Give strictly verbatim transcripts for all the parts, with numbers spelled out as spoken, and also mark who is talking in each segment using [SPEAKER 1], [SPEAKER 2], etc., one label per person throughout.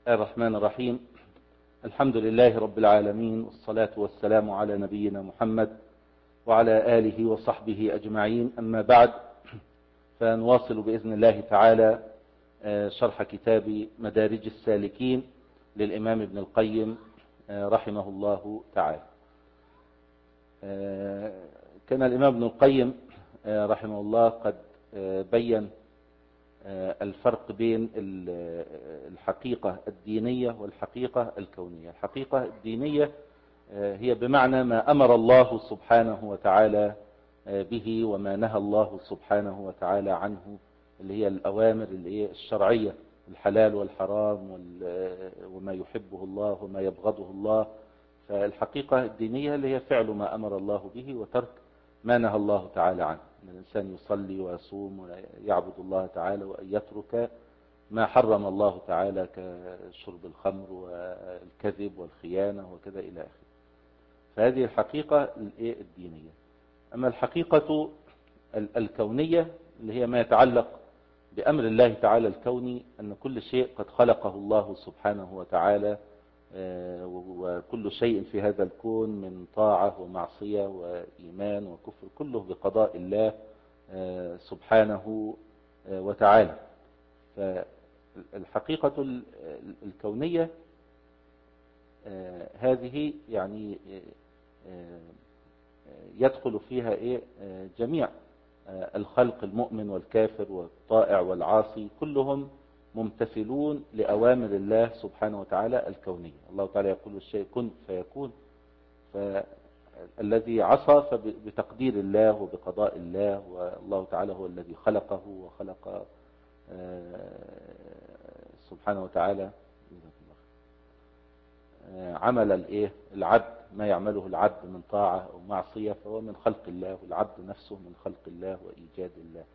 [SPEAKER 1] الرحمن الرحيم. الحمد لله رب العالمين، والصلاة والسلام على نبينا محمد وعلى آله وصحبه أجمعين. أما بعد، فنواصل بإذن الله تعالى شرح كتاب مدارج السالكين للإمام ابن القيم رحمه الله تعالى. كان الإمام ابن القيم رحمه الله قد بين الفرق بين الحقيقة الدينية والحقيقة الكونية. الحقيقة الدينية هي بمعنى ما أمر الله سبحانه وتعالى به وما نهى الله سبحانه وتعالى عنه، اللي هي الأوامر اللي هي الشرعية، الحلال والحرام وما يحبه الله وما يبغضه الله. فالحقيقة الدينية اللي هي فعل ما أمر الله به وترك ما نهى الله تعالى عنه، أن الإنسان يصلي ويصوم ويعبد الله تعالى، وأن يترك ما حرم الله تعالى كشرب الخمر والكذب والخيانة وكذا إلى آخره. فهذه الحقيقة الدينية. أما الحقيقة الكونية اللي هي ما يتعلق بأمر الله تعالى الكوني، أن كل شيء قد خلقه الله سبحانه وتعالى، وكل شيء في هذا الكون من طاعة ومعصية وإيمان وكفر كله بقضاء الله سبحانه وتعالى. فالحقيقة الكونية هذه يعني يدخل فيها إيه جميع الخلق، المؤمن والكافر والطائع والعاصي، كلهم ممتثلون لأوامر الله سبحانه وتعالى الكونية. الله تعالى يقول الشيء كن فيكون، فالذي عصى فبتقدير الله وبقضاء الله، والله تعالى هو الذي خلقه وخلق سبحانه وتعالى عمل الايه العبد، ما يعمله العبد من طاعة أو معصية فهو من خلق الله، والعبد نفسه من خلق الله وإيجاد الله.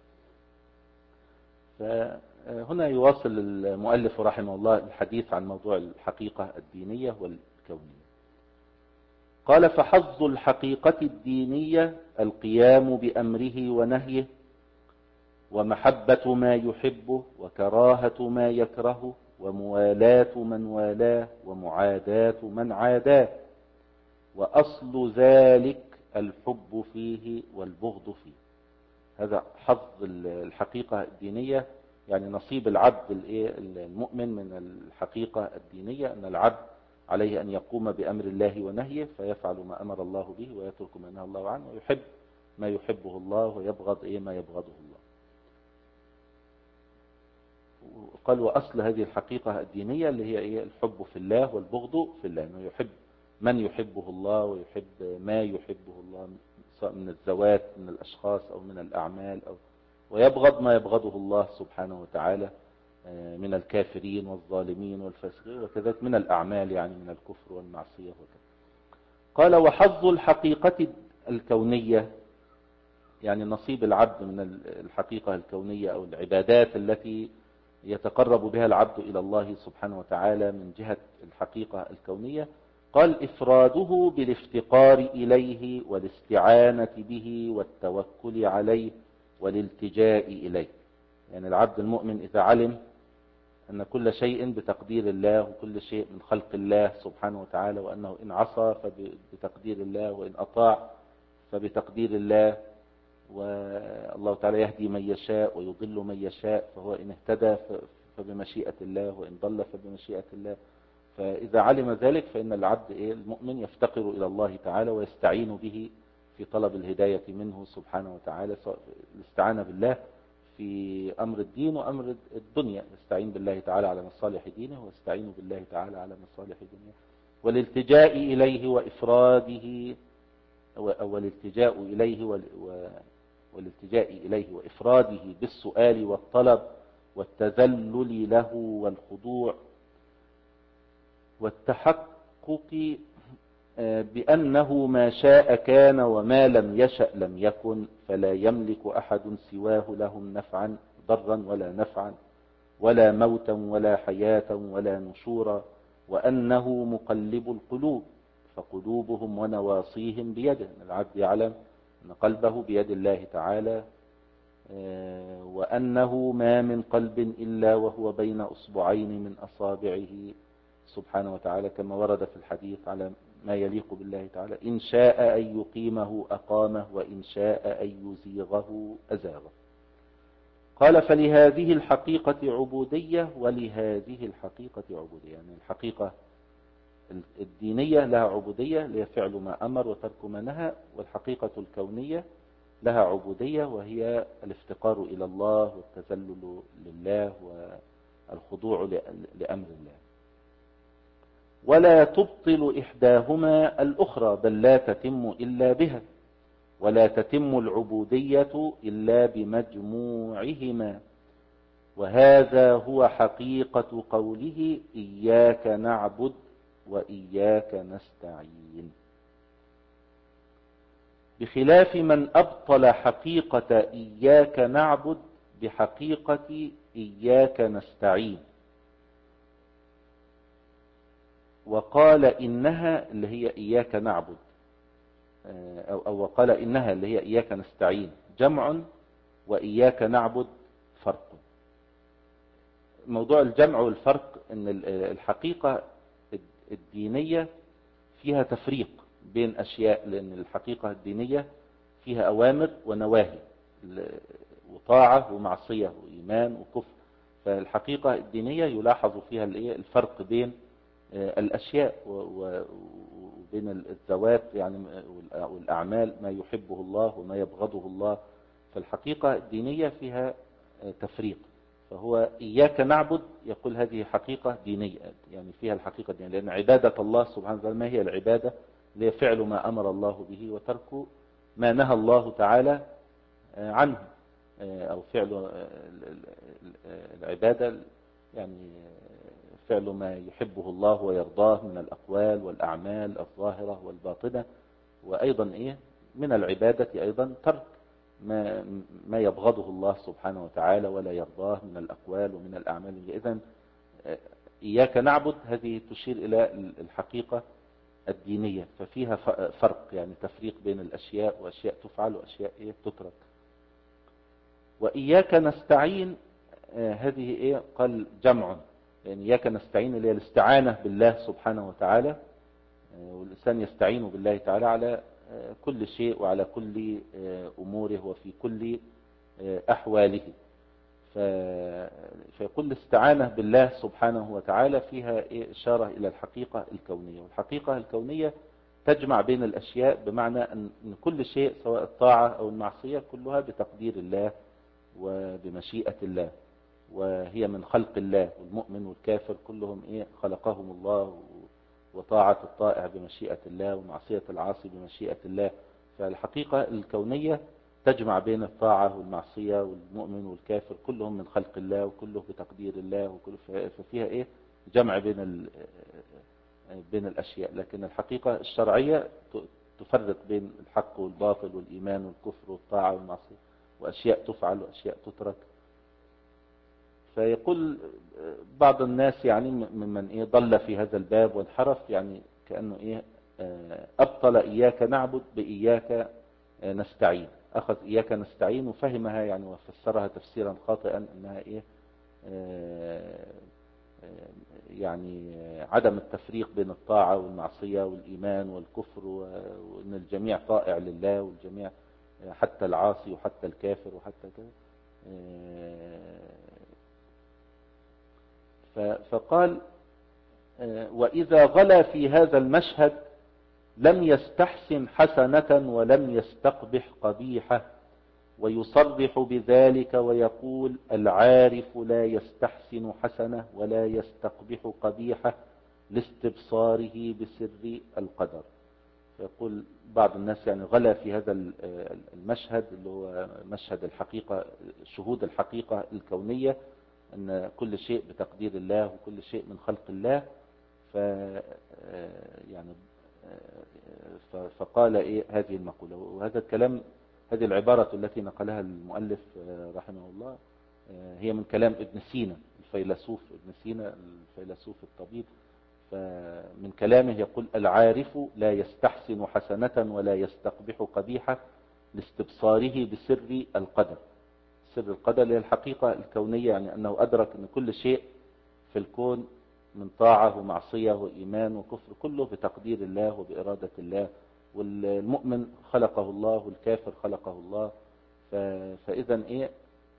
[SPEAKER 1] فهنا يواصل المؤلف رحمه الله الحديث عن موضوع الحقيقة الدينية والكونية. قال: فحظ الحقيقة الدينية القيام بأمره ونهيه، ومحبة ما يحبه وكراهة ما يكرهه، وموالاة من والاه ومعاداة من عاداه، وأصل ذلك الحب فيه والبغض فيه. هذا حظ الحقيقة الدينية، يعني نصيب العبد المؤمن من الحقيقة الدينية، أن العبد عليه أن يقوم بأمر الله ونهيه، فيفعل ما أمر الله به ويترك ما نهى الله عنه، ويحب ما يحبه الله ويبغض إيه ما يبغضه الله. قال: وأصل هذه الحقيقة الدينية اللي هي إيه الحب في الله والبغض في الله، أنه يحب من يحبه الله ويحب ما يحبه الله، سواء من الذوات من الأشخاص أو من الأعمال، أو ويبغض ما يبغضه الله سبحانه وتعالى من الكافرين والظالمين والفاسقين، وكذلك من الأعمال يعني من الكفر والمعصية وكذا. قال: وحظ الحقيقة الكونية، يعني نصيب العبد من الحقيقة الكونية أو العبادات التي يتقرب بها العبد إلى الله سبحانه وتعالى من جهة الحقيقة الكونية. قال: إفراده بالافتقار إليه والاستعانة به والتوكل عليه والالتجاء إليه. يعني العبد المؤمن إذا علم أن كل شيء بتقدير الله، وكل شيء من خلق الله سبحانه وتعالى، وأنه إن عصى فبتقدير الله، وإن أطاع فبتقدير الله، والله تعالى يهدي من يشاء ويضل من يشاء، فهو إن اهتدى فبمشيئة الله، وإن ضل فبمشيئة الله. فإذا علم ذلك فإن العبد المؤمن يفتقر إلى الله تعالى ويستعين به في طلب الهداية منه سبحانه وتعالى، الاستعانة بالله في أمر الدين وأمر الدنيا، يستعين بالله تعالى على مصالح دينه، ويستعين بالله تعالى على مصالح دنيا، والالتجاء إليه وإفراده، والالتجاء إليه والالتجاء إليه وإفراده بالسؤال والطلب والتذلل له والخضوع، والتحقق بأنه ما شاء كان وما لم يشأ لم يكن، فلا يملك أحد سواه لهم نفعا ضرا ولا نفعا، ولا موتا ولا حياة ولا نشورا، وأنه مقلب القلوب، فقلوبهم ونواصيهم بيده. العبد يعلم أن قلبه بيد الله تعالى وأنه ما من قلب إلا وهو بين أصبعين من أصابعه سبحانه وتعالى، كما ورد في الحديث على ما يليق بالله تعالى: إن شاء أن يقيمه أقامه وإن شاء أن يزيغه أزاغه. قال: فلهذه الحقيقة عبودية ولهذه الحقيقة عبودية. يعني الحقيقة الدينية لها عبودية، لهي فعل ما أمر وترك ما نهى، والحقيقة الكونية لها عبودية، وهي الافتقار إلى الله والتذلل لله والخضوع لأمر الله. ولا تبطل إحداهما الأخرى، بل لا تتم إلا بها، ولا تتم العبودية إلا بمجموعهما. وهذا هو حقيقة قوله: إياك نعبد وإياك نستعين، بخلاف من أبطل حقيقة إياك نعبد بحقيقة إياك نستعين، وقال إنها اللي هي إياك نعبد، أو, أو وقال إنها اللي هي إياك نستعين جمع، وإياك نعبد فرق. موضوع الجمع والفرق إن الحقيقة الدينية فيها تفريق بين أشياء، لأن الحقيقة الدينية فيها أوامر ونواهي، وطاعة ومعصية وإيمان وكفر. فالحقيقة الدينية يلاحظ فيها الفرق بين الأشياء وبين الذوات يعني والأعمال، ما يحبه الله وما يبغضه الله. فالحقيقة الدينية فيها تفريق. فهو إياك نعبد يقول هذه حقيقة دينية، يعني فيها الحقيقة الدينية، لأن عبادة الله سبحانه وتعالى ما هي العبادة؟ اللي هي فعل ما أمر الله به وترك ما نهى الله تعالى عنه، أو فعل العبادة يعني فعل ما يحبه الله ويرضاه من الأقوال والأعمال الظاهرة والباطنة. وأيضا إيه من العبادة أيضا ترك ما ما يبغضه الله سبحانه وتعالى ولا يرضاه من الأقوال ومن الأعمال. إذن إياك نعبد هذه تشير إلى الحقيقة الدينية، ففيها فرق يعني تفريق بين الأشياء، وأشياء تفعل وأشياء إيه تترك. وإياك نستعين هذه إيه قال جمع، يعني إياك نستعين اللي هي الاستعانة بالله سبحانه وتعالى، والإنسان يستعين بالله تعالى على كل شيء وعلى كل أموره وفي كل أحواله. فيقول الاستعانة بالله سبحانه وتعالى فيها إشارة إلى الحقيقة الكونية، والحقيقة الكونية تجمع بين الأشياء، بمعنى أن كل شيء سواء الطاعة أو المعصية كلها بتقدير الله وبمشيئة الله، وهي من خلق الله. والمؤمن والكافر كلهم إيه خلقهم الله، وطاعة الطائع بمشيئة الله ومعصية العاصي بمشيئة الله. فالحقيقة الكونية تجمع بين الطاعة والمعصية، والمؤمن والكافر كلهم من خلق الله وكله بتقدير الله، وكله ففيها إيه جمع بين بين الأشياء. لكن الحقيقة الشرعية تفرق بين الحق والباطل والإيمان والكفر والطاعة والمعصية، وأشياء تفعل وأشياء تترك. فيقول بعض الناس يعني ممن إيه ضل في هذا الباب وانحرف، يعني كأنه إيه أبطل إياك نعبد بإياك نستعين، أخذ إياك نستعين وفهمها يعني وفسرها تفسيرا خاطئا أنها إيه يعني عدم التفريق بين الطاعة والمعصية والإيمان والكفر، وأن الجميع طائع لله والجميع حتى العاصي وحتى الكافر وحتى كذا. فقال: وإذا غلا في هذا المشهد لم يستحسن حسنة ولم يستقبح قبيحة، ويصرح بذلك ويقول: العارف لا يستحسن حسنة ولا يستقبح قبيحة لاستبصاره بسر القدر. فيقول بعض الناس يعني غلا في هذا المشهد اللي هو مشهد الحقيقة، شهود الحقيقة الكونية، أن كل شيء بتقدير الله وكل شيء من خلق الله. ف يعني فقال إيه هذه المقولة، وهذا الكلام هذه العبارة التي نقلها المؤلف رحمه الله هي من كلام ابن سينا الفيلسوف، ابن سينا الفيلسوف الطبيب. فمن كلامه يقول: العارف لا يستحسن حسنة ولا يستقبح قبيحة لاستبصاره بسر القدر. سر القدر اللي هي الحقيقة الكونية، يعني أنه أدرك أن كل شيء في الكون من طاعة ومعصية وإيمان وكفر كله بتقدير الله وبإرادة الله، والمؤمن خلقه الله والكافر خلقه الله. فإذا إيه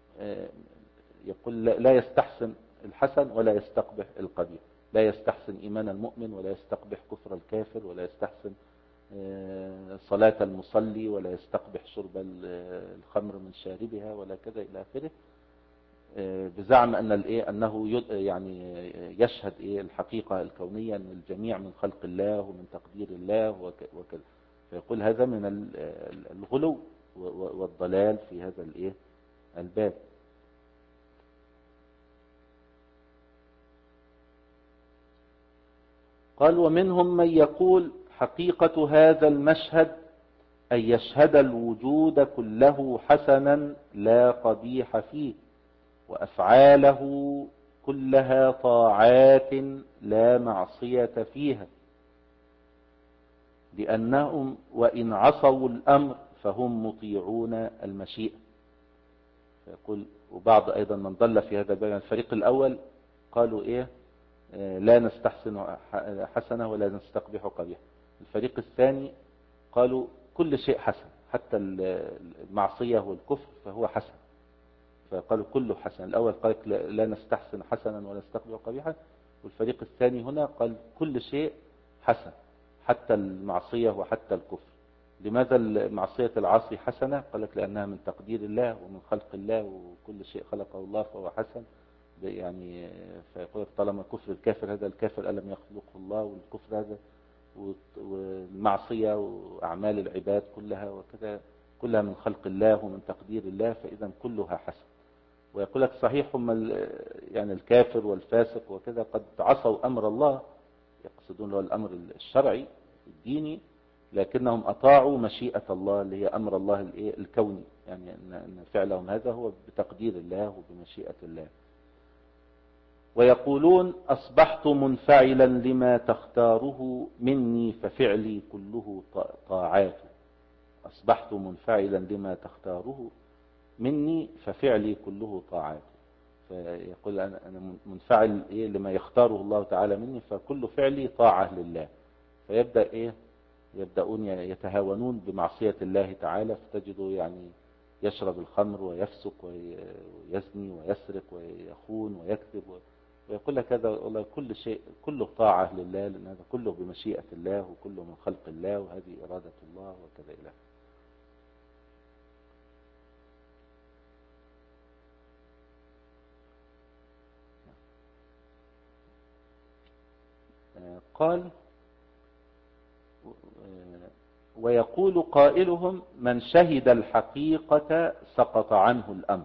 [SPEAKER 1] يقول لا يستحسن الحسن ولا يستقبح القبيح، لا يستحسن إيمان المؤمن ولا يستقبح كفر الكافر، ولا يستحسن صلاة المصلي ولا يستقبح شرب الخمر من شاربها ولا كذا إلى آخره، بزعم أن الإيه أنه يعني يشهد إيه الحقيقة الكونية أن الجميع من خلق الله ومن تقدير الله وكذا. فيقول هذا من الغلو والضلال في هذا الإيه الباب. قال ومنهم من يقول حقيقة هذا المشهد أن يشهد الوجود كله حسنا لا قبيح فيه، وأفعاله كلها طاعات لا معصية فيها، لأنهم وإن عصوا الأمر فهم مطيعون المشيئة. فيقول وبعض أيضا من ضل في هذا الباب، الفريق الأول قالوا إيه لا نستحسن حسنة ولا نستقبح قبيح. الفريق الثاني قالوا كل شيء حسن، حتى المعصية والكفر فهو حسن، فقالوا كله حسن. الأول قال لا نستحسن حسنا ولا نستقبح قبيحا، والفريق الثاني هنا قال كل شيء حسن حتى المعصية وحتى الكفر. لماذا المعصية العاصي حسنة؟ قال لك لأنها من تقدير الله ومن خلق الله، وكل شيء خلقه الله فهو حسن. يعني فيقول طالما كفر الكافر هذا الكافر ألم يخلقه الله، والكفر هذا والمعصية وأعمال العباد كلها وكذا كلها من خلق الله ومن تقدير الله، فإذا كلها حسن. ويقول لك صحيح هم يعني الكافر والفاسق وكذا قد عصوا أمر الله، يقصدون له الأمر الشرعي الديني، لكنهم أطاعوا مشيئة الله اللي هي أمر الله الكوني، يعني أن فعلهم هذا هو بتقدير الله وبمشيئة الله. ويقولون أصبحت منفعلا لما تختاره مني ففعلي كله طاعات. أصبحت منفعلا لما تختاره مني ففعلي كله طاعات. فيقول أنا منفعل إيه لما يختاره الله تعالى مني، فكل فعلي طاعة لله. فيبدأ إيه يبدأون يتهاونون بمعصية الله تعالى، فتجدوا يعني يشرب الخمر ويفسق ويزني ويسرق ويخون ويكذب، ويقول لك هذا والله كل شيء كله طاعة لله، لأن هذا كله بمشيئة الله وكله من خلق الله وهذه إرادة الله وكذا إلى قال ويقول قائلهم من شهد الحقيقة سقط عنه الأمر.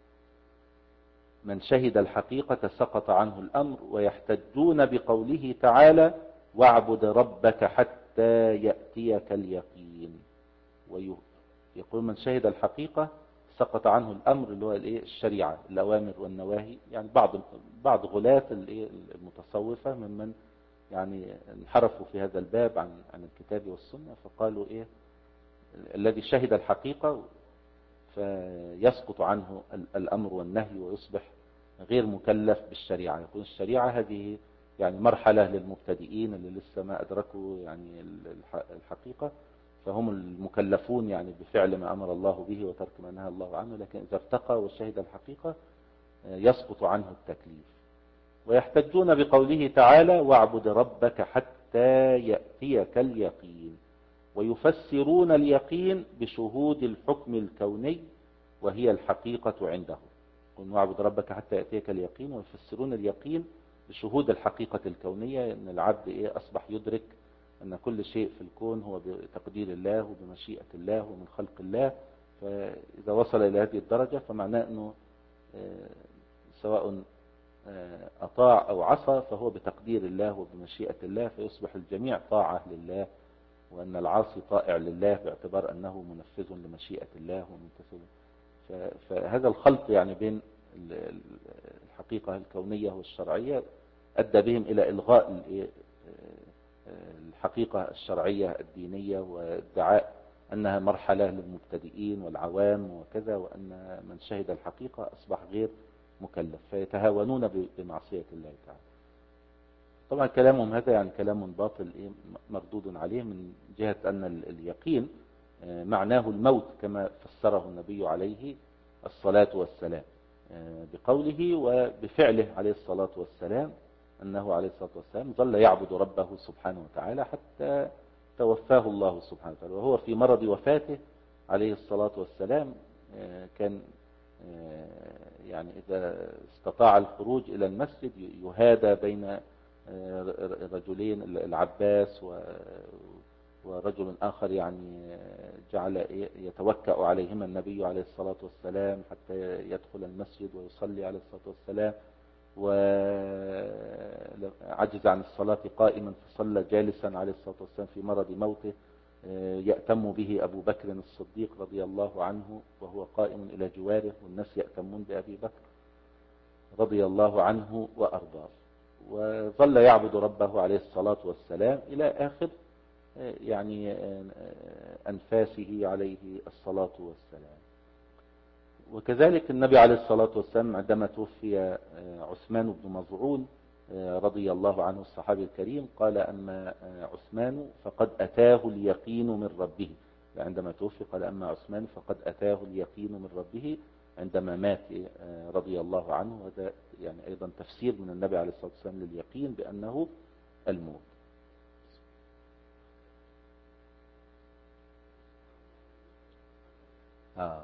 [SPEAKER 1] من شهد الحقيقة سقط عنه الأمر. ويحتجون بقوله تعالى واعبد ربك حتى يأتيك اليقين. ويقول من شهد الحقيقة سقط عنه الأمر اللي هو الشريعة الأوامر والنواهي. يعني بعض بعض غلاة المتصوفة ممن يعني انحرفوا في هذا الباب عن عن الكتاب والسنة، فقالوا إيه الذي شهد الحقيقة فيسقط عنه الأمر والنهي ويصبح غير مكلف بالشريعة. يقول الشريعة هذه يعني مرحلة للمبتدئين اللي لسه ما أدركوا يعني الحقيقة، فهم المكلفون يعني بفعل ما أمر الله به وترك ما نهى الله عنه. لكن إذا ارتقى وشهد الحقيقة يسقط عنه التكليف. ويحتجون بقوله تعالى واعبد ربك حتى يأتيك اليقين. ويفسرون اليقين بشهود الحكم الكوني وهي الحقيقة عندهم. قل واعبد ربك حتى يأتيك اليقين. ويفسرون اليقين بشهود الحقيقة الكونية، أن العبد إيه أصبح يدرك أن كل شيء في الكون هو بتقدير الله وبمشيئة الله ومن خلق الله. فإذا وصل إلى هذه الدرجة فمعناه أنه سواء أطاع أو عصى فهو بتقدير الله وبمشيئة الله، فيصبح الجميع طاعة لله، وأن العاصي طائع لله باعتبار أنه منفذ لمشيئة الله وممتثل. فهذا الخلط يعني بين الحقيقة الكونية والشرعية أدى بهم إلى إلغاء الحقيقة الشرعية الدينية وادعاء أنها مرحلة للمبتدئين والعوام وكذا، وأن من شهد الحقيقة أصبح غير مكلف، فيتهاونون بمعصية الله تعالى. طبعا كلامهم هذا يعني كلام باطل مردود عليه، من جهة أن اليقين معناه الموت كما فسره النبي عليه الصلاة والسلام بقوله وبفعله عليه الصلاة والسلام، أنه عليه الصلاة والسلام ظل يعبد ربه سبحانه وتعالى حتى توفاه الله سبحانه وتعالى، وهو في مرض وفاته عليه الصلاة والسلام كان يعني إذا استطاع الخروج إلى المسجد يهادى بين رجلين، العباس ورجل آخر يعني جعل يتوكأ عليهما النبي عليه الصلاة والسلام حتى يدخل المسجد ويصلي عليه الصلاة والسلام، وعجز عن الصلاة قائما فصلى جالسا عليه الصلاة والسلام في مرض موته، يأتم به أبو بكر الصديق رضي الله عنه وهو قائم إلى جواره، والناس يأتمون بأبي بكر رضي الله عنه وأرضاه، وظل يعبد ربه عليه الصلاة والسلام إلى آخر يعني أنفاسه عليه الصلاة والسلام. وكذلك النبي عليه الصلاة والسلام عندما توفي عثمان بن مظعون رضي الله عنه الصحابي الكريم قال أما عثمان فقد أتاه اليقين من ربه، عندما توفي قال أما عثمان فقد أتاه اليقين من ربه عندما مات رضي الله عنه. وهذا يعني أيضا تفسير من النبي عليه الصلاة والسلام لليقين بأنه الموت. آه.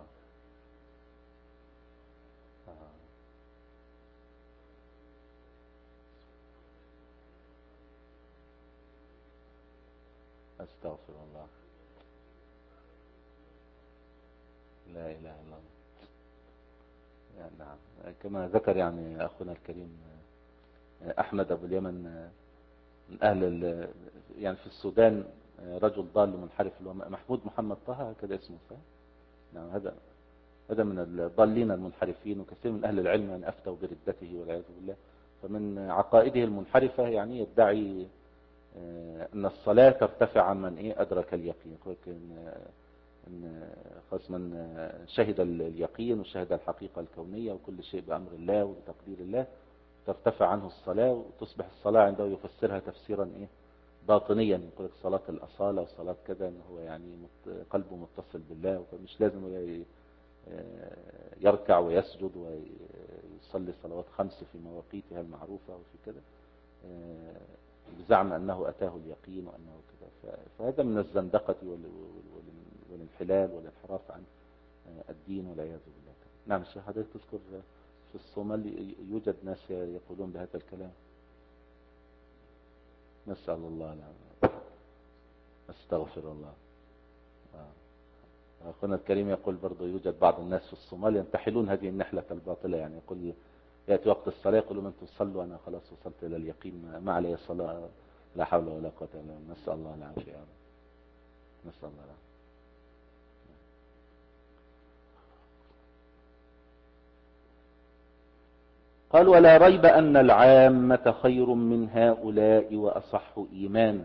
[SPEAKER 1] آه. أستغفر الله، لا إله إلا الله. يعني نعم، كما ذكر يعني أخونا الكريم أحمد أبو اليمن من أهل يعني في السودان رجل ضال منحرف اللي هو محمود محمد طه كده اسمه صح؟ نعم، هذا هذا من الضالين المنحرفين، وكثير من أهل العلم يعني أفتوا بردته والعياذ بالله. فمن عقائده المنحرفة يعني يدعي أن الصلاة ترتفع عن من إيه أدرك اليقين، ان خاص من شهد اليقين وشهد الحقيقة الكونية وكل شيء بأمر الله وبتقدير الله ترتفع عنه الصلاة، وتصبح الصلاة عنده يفسرها تفسيرا ايه باطنيا، يقول لك صلاة الأصالة وصلاة كذا، ان هو يعني قلبه متصل بالله، فمش لازم يركع ويسجد ويصلي صلوات خمس في مواقيتها المعروفة وفي كذا بزعم أنه أتاه اليقين وأنه كذا. فهذا من الزندقة والانحلال والانحراف عن الدين والعياذ بالله. نعم الشيخ حضرتك تذكر في الصومال يوجد ناس يقولون بهذا الكلام، نسأل الله العافية. استغفر الله. أخونا الكريم يقول برضو يوجد بعض الناس في الصومال ينتحلون هذه النحلة الباطلة، يعني يقول يأتي وقت الصلاة يقولوا من تصلوا أنا خلاص وصلت إلى اليقين ما علي الصلاة، لا حول ولا قوة إلا بالله. نسأل الله العافية، نسأل الله العافية. قال ولا ريب أن العامة خير من هؤلاء وأصح إيمانا،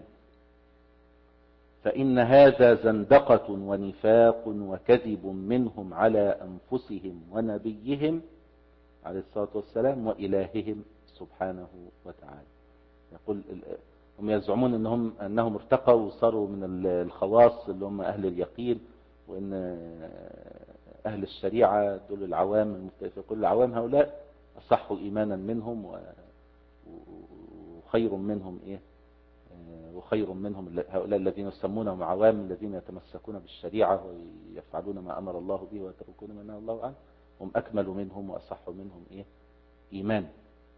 [SPEAKER 1] فإن هذا زندقة ونفاق وكذب منهم على أنفسهم ونبيهم عليه الصلاة والسلام وإلههم سبحانه وتعالى. يقول هم يزعمون أنهم, أنهم ارتقوا وصاروا من الخواص اللي هم أهل اليقين، وأن أهل الشريعة دول العوام المختلفة، يقول العوام هؤلاء أصحوا إيمانا منهم وخير منهم إيه وخير منهم هؤلاء الذين يسمونهم عوام الذين يتمسكون بالشريعة ويفعلون ما أمر الله به ويتركون ما نهى الله عنه، هم أكمل منهم وأصح منهم إيه إيمان.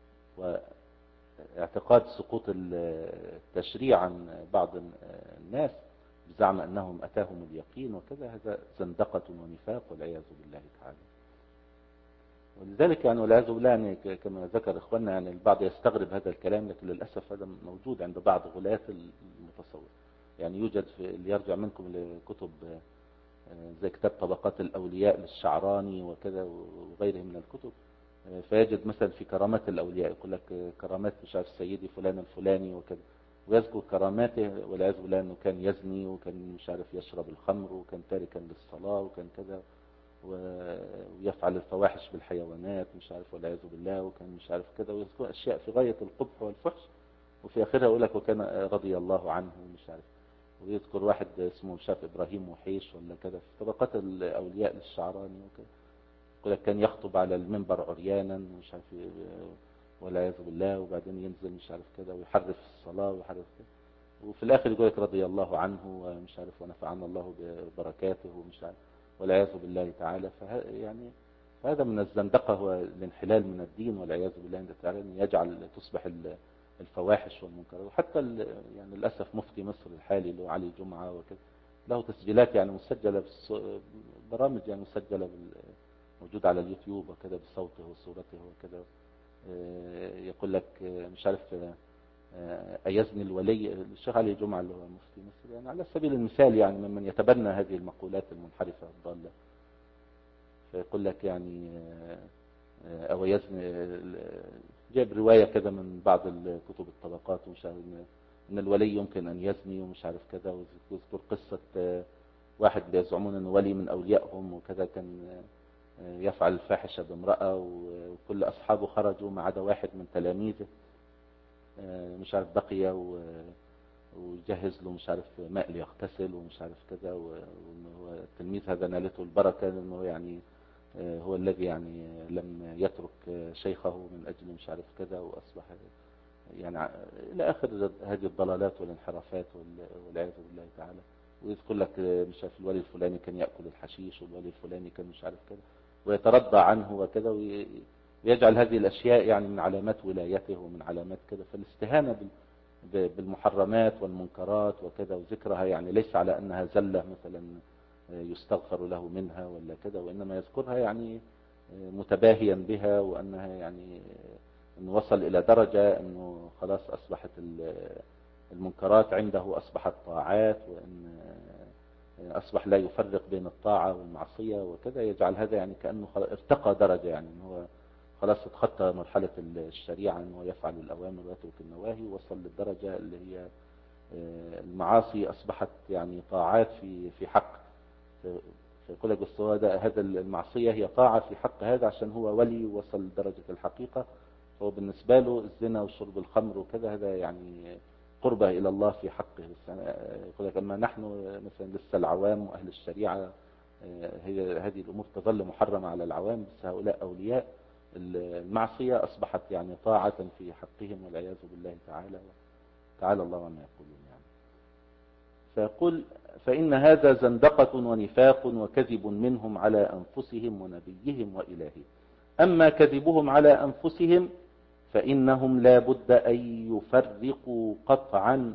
[SPEAKER 1] واعتقاد سقوط التشريع عن بعض الناس بزعم أنهم أتاهم اليقين وكذا، هذا زندقة ونفاق والعياذ بالله تعالى. ولذلك يعني والعياذ بالله يعني كما ذكر إخواننا يعني البعض يستغرب هذا الكلام، لكن للأسف هذا موجود عند بعض غلاة المتصوف. يعني يوجد في اللي يرجع منكم لكتب زي كتاب طبقات الأولياء للشعراني وكذا وغيره من الكتب، فيجد مثلا في كرامات الأولياء يقول لك كرامات مش عارف سيدي فلان الفلاني وكذا، ويذكر كراماته والعياذ بالله أنه كان يزني وكان مش عارف يشرب الخمر وكان تاركا للصلاة وكان كذا ويفعل الفواحش بالحيوانات مش عارف والعياذ بالله وكان مش عارف كذا، ويذكر أشياء في غاية القبح والفحش، وفي آخرها يقول لك وكان رضي الله عنه مش عارف. ويذكر واحد اسمه مش عارف إبراهيم وحيش ولا كذا في طبقات الأولياء للشعراني وكذا، يقول لك كان يخطب على المنبر عريانا ومش عارف والعياذ بالله، وبعدين ينزل مش عارف كذا ويحرف الصلاة ويحرف كذا، وفي الآخر يقول لك رضي الله عنه ومش عارف ونفعنا الله ببركاته ومش عارف والعياذ بالله تعالى. فه يعني هذا من الزندقة هو الانحلال من الدين والعياذ بالله تعالى، أن يجعل تصبح الفواحش والمنكرات. وحتى يعني للأسف مفتي مصر الحالي اللي هو علي جمعة وكذا له تسجيلات يعني مسجلة برامج يعني مسجلة موجود على اليوتيوب وكذا بصوته وصورته وكذا، يقول لك مش عارف أيزني الولي الشيخ علي جمعة اللي هو مفتي مصر، يعني على سبيل المثال يعني ممن يتبنى هذه المقولات المنحرفة الضالة، فيقول لك يعني أو يزني، جاب رواية كذا من بعض الكتب الطبقات ومش عارف إن الولي يمكن أن يزني ومش عارف كذا، ويذكر قصة واحد يزعمون أنه ولي من أوليائهم وكذا كان يفعل الفاحشة بامرأة وكل أصحابه خرجوا ما عدا واحد من تلاميذه مش عارف بقي ويجهز له مش عارف ماء ليغتسل ومش عارف كذا، وهو التلميذ هذا نالته البركة لأنه يعني هو الذي يعني لم يترك شيخه من أجل مش عارف كذا، وأصبح يعني إلى آخر هذه الضلالات والانحرافات والعياذ بالله تعالى. ويذكر لك مش عارف الولي الفلاني كان يأكل الحشيش والولي الفلاني كان مش عارف كذا ويترضى عنه وكذا، ويجعل هذه الأشياء يعني من علامات ولايته ومن علامات كذا. فالاستهانة بالمحرمات والمنكرات وكذا وذكرها يعني ليس على أنها زلة مثلا يستغفر له منها ولا كذا، وإنما يذكرها يعني متباهيا بها، وأنها يعني أنه وصل إلى درجة أنه خلاص أصبحت المنكرات عنده أصبحت طاعات، وأن أصبح لا يفرق بين الطاعة والمعصية وكذا، يجعل هذا يعني كأنه ارتقى درجة، يعني أنه خلاص اتخطى مرحلة الشريعة أنه يفعل الأوامر ويترك النواهي، وصل للدرجة اللي هي المعاصي أصبحت يعني طاعات في في حق. فيقول لك بس هذا المعصية هي طاعة في حق هذا عشان هو ولي وصل لدرجة الحقيقة، هو بالنسبة له الزنا وشرب الخمر وكذا هذا يعني قربة إلى الله في حقه. يقول لك أما نحن مثلا لسه العوام وأهل الشريعة هي هذه الأمور تظل محرمة على العوام، بس هؤلاء أولياء المعصية أصبحت يعني طاعة في حقهم والعياذ بالله تعالى تعالى الله عما يقولون يعني. فيقول فإن هذا زندقة ونفاق وكذب منهم على أنفسهم ونبيهم وإلههم. أما كذبهم على أنفسهم فإنهم لا بد أن يفرقوا قطعا،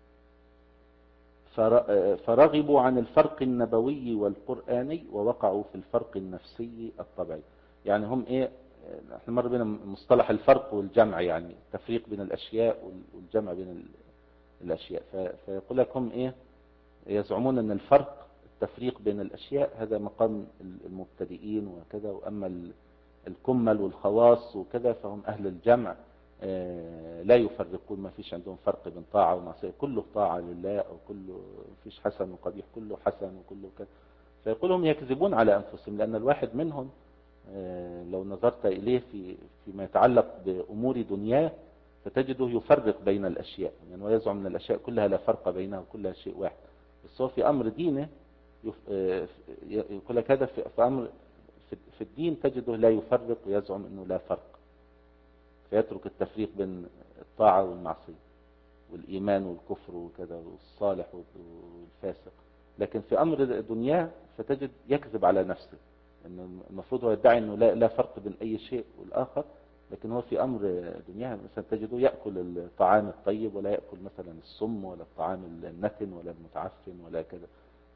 [SPEAKER 1] فرغبوا عن الفرق النبوي والقرآني ووقعوا في الفرق النفسي الطبيعي. يعني هم إيه، احنا مر بين مصطلح الفرق والجمع، يعني التفريق بين الأشياء والجمع بين الأشياء. فيقول لكم إيه، يزعمون أن الفرق التفريق بين الأشياء هذا مقام المبتدئين وكذا، وأما الكمل والخواص وكذا فهم أهل الجمع لا يفرقون، ما فيش عندهم فرق بين طاعة ومعصية، كله طاعة لله أو كله فيش حسن وقبيح، كله حسن وكله كذا. فيقولهم يكذبون على أنفسهم، لأن الواحد منهم لو نظرت إليه في فيما يتعلق بأمور دنياه فتجده يفرق بين الأشياء، يعني ويزعم أن الأشياء كلها لا فرق بينها وكلها شيء واحد، بس هو في أمر دينه يقول لك هذا في أمر في الدين تجده لا يفرق ويزعم أنه لا فرق، فيترك التفريق بين الطاعة والمعصية والإيمان والكفر وكذا والصالح والفاسق. لكن في أمر دنياه فتجد يكذب على نفسه، إنه المفروض هو يدعي أنه لا, لا فرق بين أي شيء والآخر، لكن هو في أمر دنياه مثلا تجده يأكل الطعام الطيب ولا يأكل مثلا السم ولا الطعام النتن ولا المتعفن ولا كذا،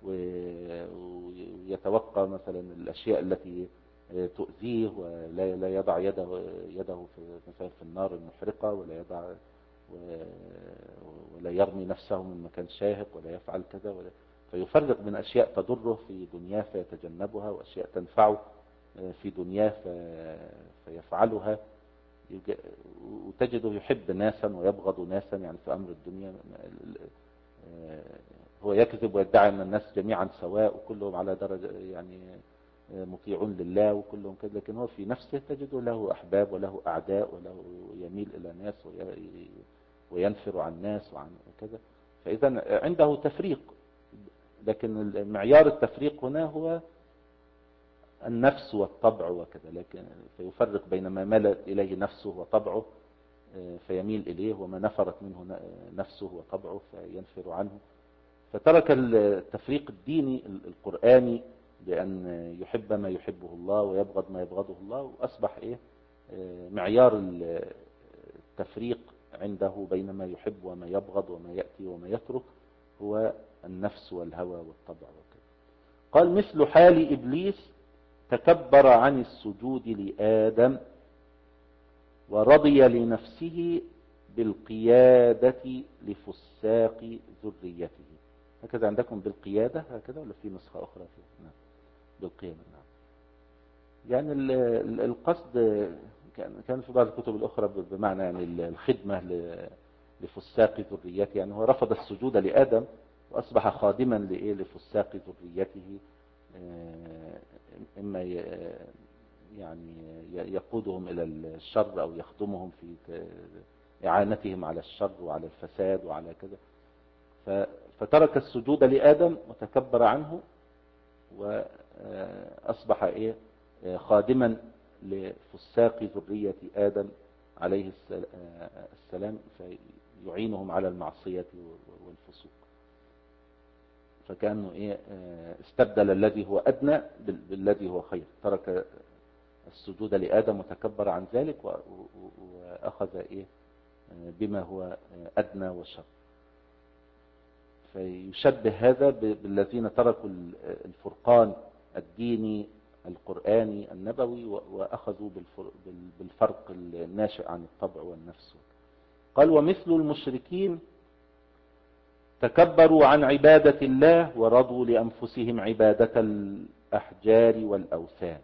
[SPEAKER 1] ويتوقع مثلا الأشياء التي تؤذيه ولا لا يضع يده يده في مثلا في النار المحرقة، ولا يضع ولا يرمي نفسه من مكان شاهق ولا يفعل كذا، ولا فيفرق بين أشياء تضره في دنياه فيتجنبها وأشياء تنفعه في دنياه فيفعلها. وتجده يحب ناسا ويبغض ناسا، يعني في أمر الدنيا هو يكذب ويدعي أن الناس جميعا سواء وكلهم على درجة يعني مطيعون لله وكلهم كذا، لكن هو في نفسه تجده له أحباب وله أعداء وله يميل إلى ناس وينفر عن ناس وعن كذا. فإذا عنده تفريق، لكن معيار التفريق هنا هو النفس والطبع وكذا، لكن فيفرق بين ما ملت إليه نفسه وطبعه فيميل إليه، وما نفرت منه نفسه وطبعه فينفر عنه. فترك التفريق الديني القرآني بأن يحب ما يحبه الله ويبغض ما يبغضه الله، وأصبح إيه معيار التفريق عنده بين ما يحب وما يبغض وما يأتي وما يترك هو النفس والهوى والطبع وكذا. قال مثل حال إبليس تكبر عن السجود لآدم ورضي لنفسه بالقيادة لفساق ذريته. هكذا عندكم بالقيادة هكذا ولا في نسخة أخرى فيه؟ نعم بالقيادة. نعم. يعني القصد كان في بعض الكتب الأخرى بمعنى يعني الخدمة لفساق ذريته، يعني هو رفض السجود لآدم وأصبح خادما لإيه لفساق ذريته، إما يعني يقودهم إلى الشر أو يخدمهم في إعانتهم على الشر وعلى الفساد وعلى كذا. فترك السجود لآدم وتكبر عنه وأصبح إيه خادما لفساق ذرية آدم عليه السلام، فيعينهم على المعصية والفسوق. فكأنه إيه استبدل الذي هو أدنى بالذي هو خير، ترك السجود لآدم وتكبر عن ذلك وأخذ إيه بما هو أدنى وشر. فيشبه هذا بالذين تركوا الفرقان الديني القرآني النبوي وأخذوا بالفرق الناشئ عن الطبع والنفس. قال ومثل المشركين تكبروا عن عبادة الله ورضوا لأنفسهم عبادة الأحجار والأوثان.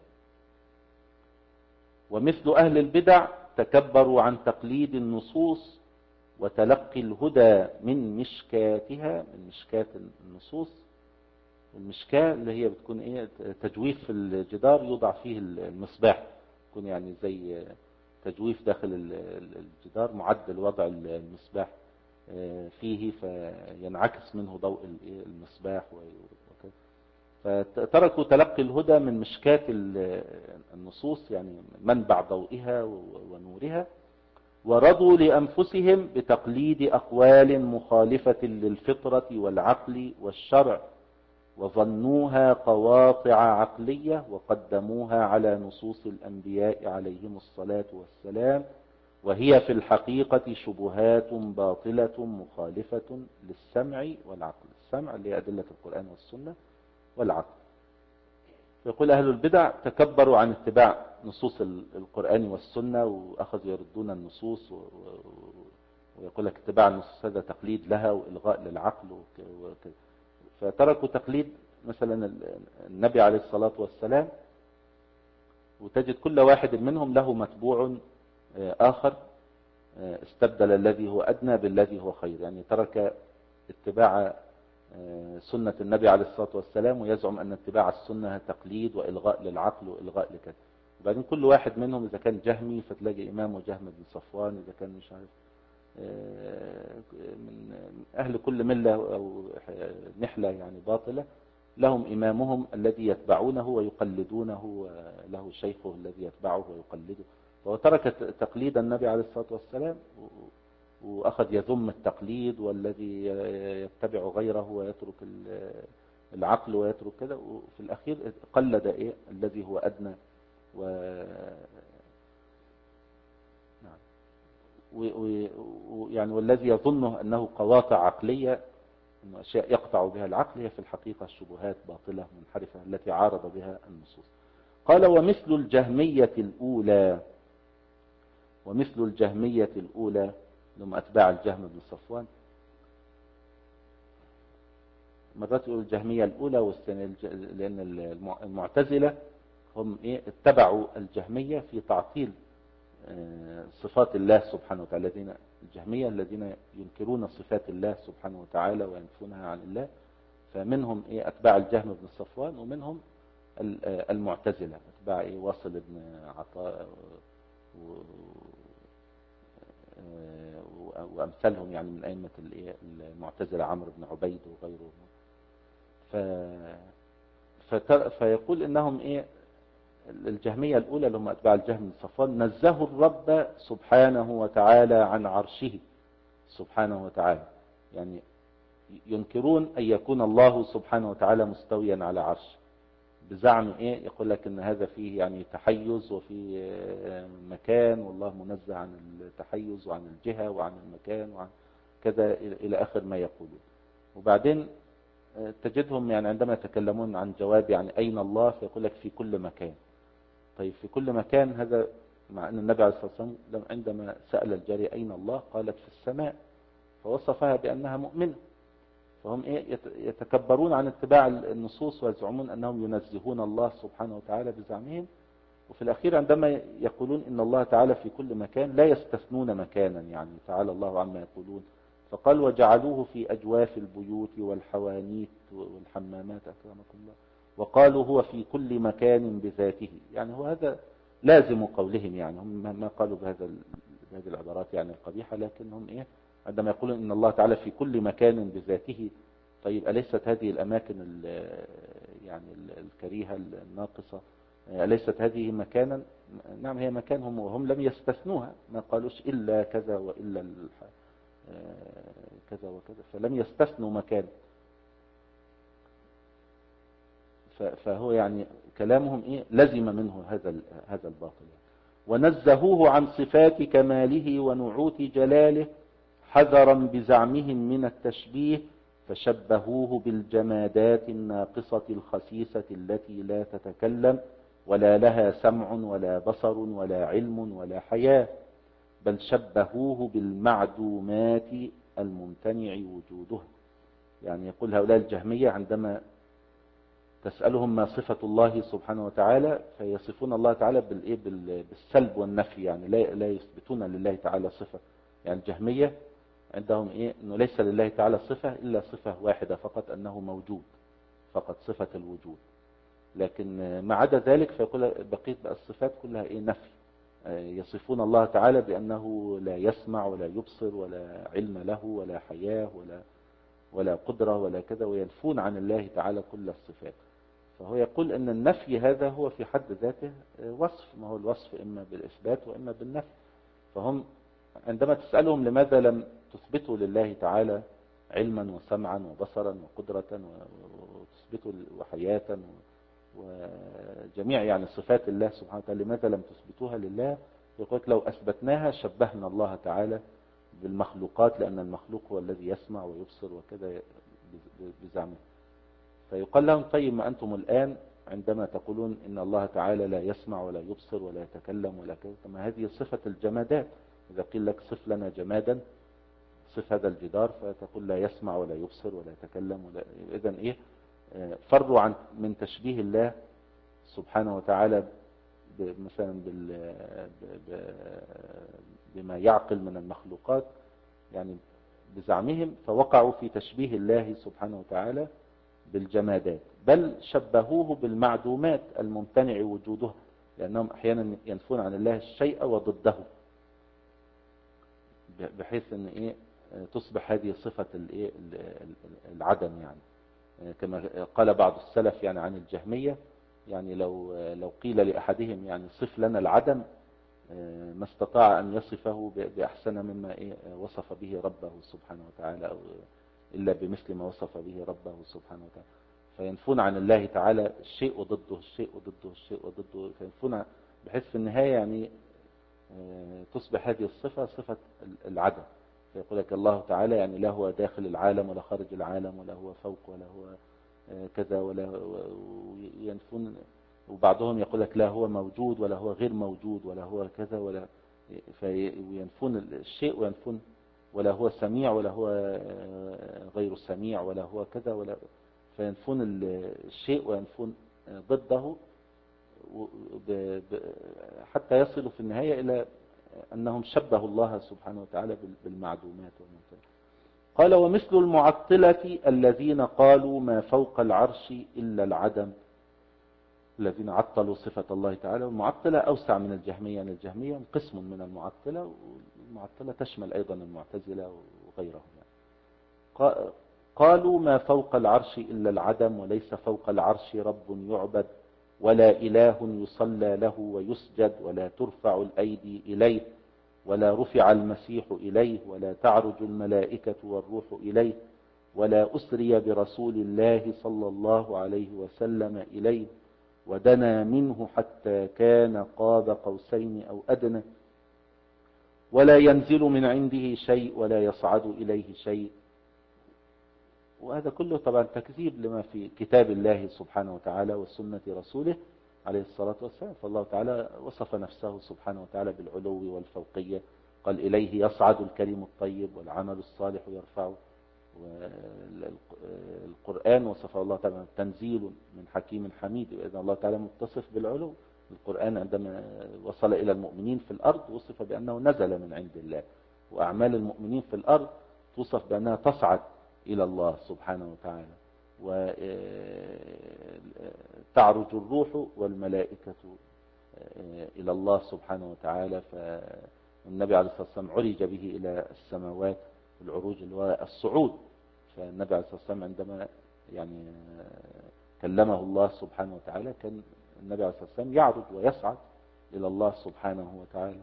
[SPEAKER 1] ومثل أهل البدع تكبروا عن تقليد النصوص وتلقي الهدى من مشكاتها، من مشكات النصوص. المشكاة اللي هي بتكون ايه تجويف في الجدار يوضع فيه المصباح، يكون يعني زي تجويف داخل الجدار معد لوضع المصباح فيه فينعكس منه ضوء المصباح وكذا. فتركوا تلقي الهدى من مشكات النصوص، يعني منبع ضوئها ونورها، ورضوا لأنفسهم بتقليد أقوال مخالفة للفطرة والعقل والشرع، وظنوها قواطع عقلية وقدموها على نصوص الأنبياء عليهم الصلاة والسلام، وهي في الحقيقة شبهات باطلة مخالفة للسمع والعقل. السمع اللي هي أدلة القرآن والسنة والعقل. يقول أهل البدع تكبروا عن اتباع نصوص القرآن والسنة وأخذوا يردون النصوص، ويقول لك اتباع النصوص هذا تقليد لها وإلغاء للعقل وكذا. فتركوا تقليد مثلا النبي عليه الصلاة والسلام، وتجد كل واحد منهم له متبوع آخر استبدل الذي هو أدنى بالذي هو خير. يعني ترك اتباع سنة النبي عليه الصلاة والسلام ويزعم أن اتباع السنة تقليد وإلغاء للعقل وإلغاء لكذا. وبعدين كل واحد منهم إذا كان جهمي فتلاقي إمامه جهم بن صفوان، إذا كان مش عارف من أهل كل ملة أو نحلة يعني باطلة لهم إمامهم الذي يتبعونه ويقلدونه، له شيخه الذي يتبعه ويقلده. فهو ترك تقليد النبي عليه الصلاة والسلام وأخذ يذم التقليد والذي يتبع غيره ويترك العقل ويترك كذا، وفي الأخير قلد إيه الذي هو أدنى و يعني والذي يظنه أنه قواطع عقلية، أنه أشياء يقطع بها العقل، هي في الحقيقة شبهات باطلة منحرفة التي عارض بها النصوص. قال ومثل الجهمية الأولى، ومثل الجهمية الأولى لما أتباع الجهم بن صفوان، مرات يقول الجهمية الأولى والثانية، لأن المعتزلة هم إيه اتبعوا الجهمية في تعطيل صفات الله سبحانه وتعالى. الذين الجهمية الذين ينكرون صفات الله سبحانه وتعالى وينفونها عن الله، فمنهم إيه أتباع الجهم بن صفوان، ومنهم المعتزلة أتباع إيه واصل بن عطاء وأمثالهم يعني من أئمة المعتزلة عمرو بن عبيد وغيره. ف فيقول إنهم إيه الجهمية الأولى اللي هم أتباع الجهم بن صفوان نزهوا الرب سبحانه وتعالى عن عرشه سبحانه وتعالى، يعني ينكرون أن يكون الله سبحانه وتعالى مستويا على عرشه بزعم إيه يقول لك إن هذا فيه يعني تحيز وفيه مكان، والله منزه عن التحيز وعن الجهة وعن المكان وعن كذا إلى آخر ما يقولون. وبعدين تجدهم يعني عندما يتكلمون عن جواب يعني أين الله فيقول لك في كل مكان. طيب في كل مكان، هذا مع أن النبي عليه الصلاة والسلام عندما سأل الجارية أين الله قالت في السماء، فوصفها بأنها مؤمنة. فهم إيه يتكبرون عن اتباع النصوص ويزعمون أنهم ينزهون الله سبحانه وتعالى بزعمهم، وفي الأخير عندما يقولون إن الله تعالى في كل مكان لا يستثنون مكانا، يعني تعالى الله عما يقولون. فقال وجعلوه في أجواف البيوت والحوانيت والحمامات أكرمكم الله، وقالوا هو في كل مكان بذاته. يعني هو هذا لازم قولهم، يعني هم ما قالوا بهذا بهذه العبارات يعني القبيحة، لكنهم إيه عندما يقولون إن الله تعالى في كل مكان بذاته. طيب أليست هذه الأماكن يعني الكريهة الناقصة أليست هذه مكانا؟ نعم هي مكانهم، وهم لم يستثنوها، ما قالوش إلا كذا وإلا كذا وكذا، فلم يستثنوا مكان. فهو يعني كلامهم إيه لزم منه هذا هذا الباطل. ونزهوه عن صفات كماله ونعوت جلاله حذرا بزعمهم من التشبيه، فشبهوه بالجمادات الناقصة الخسيسة التي لا تتكلم ولا لها سمع ولا بصر ولا علم ولا حياة، بل شبهوه بالمعدومات الممتنع وجودها. يعني يقول هؤلاء الجهمية عندما تسألهم ما صفة الله سبحانه وتعالى فيصفون الله تعالى بالإيه بالسلب والنفي، يعني لا لا يثبتون لله تعالى صفة. يعني الجهمية عندهم إيه إنه ليس لله تعالى صفة إلا صفة واحدة فقط، أنه موجود فقط، صفة الوجود. لكن ما عدا ذلك فيقول بقية الصفات كلها إيه نفي. يصفون الله تعالى بأنه لا يسمع ولا يبصر ولا علم له ولا حياة ولا ولا قدرة ولا كذا، وينفون عن الله تعالى كل الصفات. فهو يقول أن النفي هذا هو في حد ذاته وصف، ما هو الوصف إما بالإثبات وإما بالنفي. فهم عندما تسألهم لماذا لم تثبتوا لله تعالى علما وسمعا وبصرا وقدرة وتثبتوا وحياة وجميع يعني صفات الله سبحانه وتعالى، لماذا لم تثبتوها لله؟ يقول لو أثبتناها شبهنا الله تعالى بالمخلوقات، لأن المخلوق هو الذي يسمع ويبصر وكذا بزعمه. فيقال لهم طيب ما أنتم الآن عندما تقولون إن الله تعالى لا يسمع ولا يبصر ولا يتكلم ولا كذا، ما هذه صفة الجمادات. إذا قيل لك صف لنا جمادا، صف هذا الجدار، فتقول لا يسمع ولا يبصر ولا يتكلم ولا. إذن إيه فروا عن من تشبيه الله سبحانه وتعالى مثلا بما يعقل من المخلوقات يعني بزعمهم، فوقعوا في تشبيه الله سبحانه وتعالى بالجمادات، بل شبهوه بالمعدومات الممتنع وجودها، لأنهم أحيانا ينفون عن الله الشيء وضده، بحيث أن إيه تصبح هذه صفة الإيه العدم. يعني كما قال بعض السلف يعني عن الجهمية، يعني لو لو قيل لأحدهم يعني صف لنا العدم ما استطاع أن يصفه بأحسن مما إيه وصف به ربه سبحانه وتعالى، أو إلا بمثل ما وصف به ربه سبحانه وتعالى. فينفون عن الله تعالى الشيء وضده الشيء وضده الشيء وضده، فينفون بحيث في النهاية يعني تصبح هذه الصفة صفة العدم. فيقول لك الله تعالى يعني لا هو داخل العالم ولا خارج العالم ولا هو فوق ولا هو كذا ولا ينفون. وبعضهم يقول لك لا هو موجود ولا هو غير موجود ولا هو كذا ولا، فينفون الشيء وينفون ولا هو سميع ولا هو غير سميع ولا هو كذا ولا، فينفون الشيء وينفون ضده حتى يصلوا في النهاية إلى أنهم شبهوا الله سبحانه وتعالى بالمعدومات والممتنعات. قال ومثل المعطلة الذين قالوا ما فوق العرش إلا العدم، الذين عطلوا صفة الله تعالى. والمعطلة أوسع من الجهمية، يعني الجهمية قسم من المعطلة، والمعطلة تشمل أيضا المعتزلة وغيرهم يعني. قالوا ما فوق العرش إلا العدم، وليس فوق العرش رب يعبد، ولا إله يصلى له ويسجد، ولا ترفع الأيدي إليه، ولا رفع المسيح إليه، ولا تعرج الملائكة والروح إليه، ولا أسري برسول الله صلى الله عليه وسلم إليه، ودنا منه حتى كان قاب قوسين أو أدنى، ولا ينزل من عنده شيء ولا يصعد إليه شيء. وهذا كله طبعا تكذيب لما في كتاب الله سبحانه وتعالى وسنة رسوله عليه الصلاة والسلام. فالله تعالى وصف نفسه سبحانه وتعالى بالعلو والفوقية، قال إليه يصعد الكلم الطيب والعمل الصالح يرفعه. والقرآن وصف الله تعالى تنزيل من حكيم حميد، إذن الله تعالى متصف بالعلو. القرآن عندما وصل إلى المؤمنين في الأرض وصف بأنه نزل من عند الله، وأعمال المؤمنين في الأرض توصف بأنها تصعد إلى الله سبحانه وتعالى. وتعرج الروح والملائكة إلى الله سبحانه وتعالى. فالنبي عليه الصلاة والسلام عرج به إلى السماوات، العروج اللي هو الصعود. فالنبي عليه الصلاة والسلام عندما يعني كلمه الله سبحانه وتعالى كان النبي عليه الصلاة والسلام يعرج ويصعد إلى الله سبحانه وتعالى.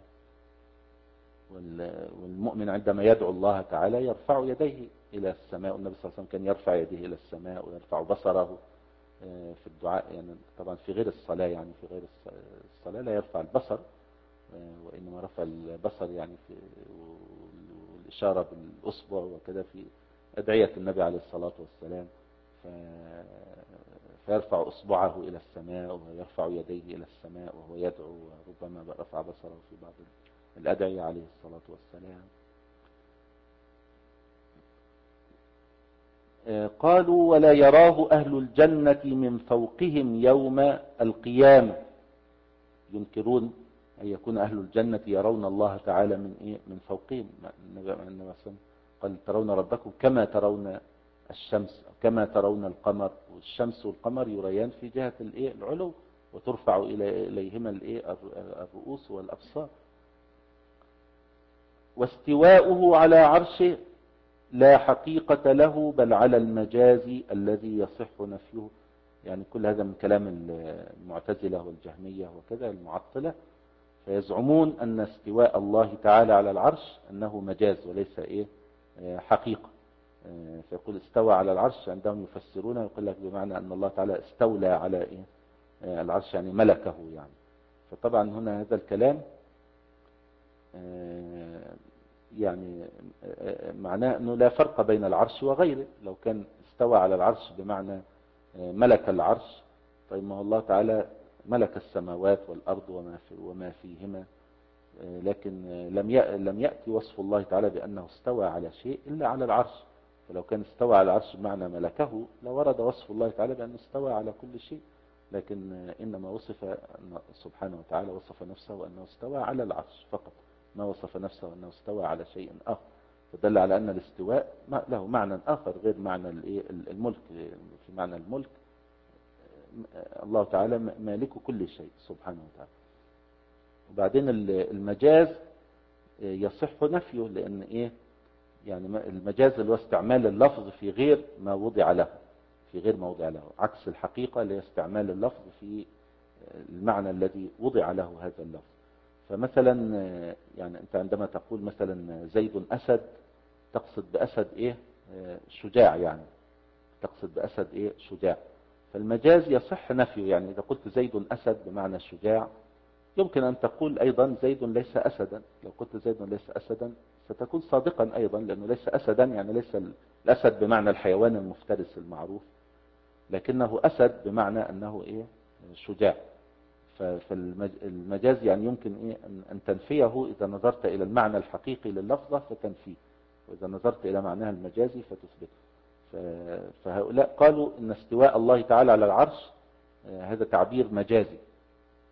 [SPEAKER 1] والمؤمن عندما يدعو الله تعالى يرفع يديه إلى السماء. والنبي صلى الله عليه وسلم كان يرفع يديه إلى السماء ويرفع بصره في الدعاء، يعني طبعا في غير الصلاة، يعني في غير الصلاة لا يرفع البصر، وإنما رفع البصر يعني في والإشارة بالأصبع وكذا في أدعية النبي عليه الصلاة والسلام. فيرفع أصبعه إلى السماء ويرفع يديه إلى السماء وهو يدعو، وربما رفع بصره في بعض الأدعية عليه الصلاة والسلام. قالوا ولا يراه أهل الجنة من فوقهم يوم القيامة، ينكرون أن يكون أهل الجنة يرون الله تعالى من إيه؟ من فوقهم. النبي قال ترون ربكم كما ترون الشمس كما ترون القمر، والشمس والقمر يريان في جهة الإيه؟ العلو، وترفع إليهما الإيه؟ الرؤوس والأبصار. واستواؤه على عرشه لا حقيقة له بل على المجاز الذي يصح نفيه. يعني كل هذا من كلام المعتزلة والجهمية وكذا المعطلة، فيزعمون أن استواء الله تعالى على العرش أنه مجاز وليس إيه حقيقة. فيقول استوى على العرش، عندهم يفسرون يقول لك بمعنى أن الله تعالى استولى على إيه العرش، يعني ملكه يعني. فطبعا هنا هذا الكلام يعني معناه أنه لا فرق بين العرش وغيره. لو كان استوى على العرش بمعنى ملك العرش، طيب ما الله تعالى ملك السماوات والأرض وما في وما فيهما، لكن لم لم يأتي وصف الله تعالى بأنه استوى على شيء إلا على العرش. فلو كان استوى على العرش بمعنى ملكه لورد وصف الله تعالى بأنه استوى على كل شيء، لكن إنما وصف سبحانه وتعالى وصف نفسه أنه استوى على العرش فقط، ما وصف نفسه أنه استوى على شيء آخر. فدل على أن الاستواء له معنى آخر غير معنى الملك. في معنى الملك الله تعالى مالك كل شيء سبحانه وتعالى. وبعدين المجاز يصح نفيه، لأن إيه يعني المجاز اللي هو استعمال اللفظ في غير ما وضع له، في غير ما وضع له، عكس الحقيقة اللي هي استعمال اللفظ في المعنى الذي وضع له هذا اللفظ. فمثلا يعني أنت عندما تقول مثلا زيد أسد، تقصد بأسد إيه شجاع، يعني تقصد بأسد إيه شجاع. فالمجاز يصح نفيه، يعني إذا قلت زيد أسد بمعنى الشجاع يمكن أن تقول أيضا زيد ليس أسدا. لو قلت زيد ليس أسدا ستكون صادقا أيضا، لأنه ليس أسدا يعني ليس الأسد بمعنى الحيوان المفترس المعروف، لكنه أسد بمعنى أنه إيه شجاع. فالمجاز يعني يمكن إيه أن تنفيه إذا نظرت إلى المعنى الحقيقي لللفظة فتنفيه، وإذا نظرت إلى معناها المجازي فتثبته. فهؤلاء قالوا إن استواء الله تعالى على العرش هذا تعبير مجازي،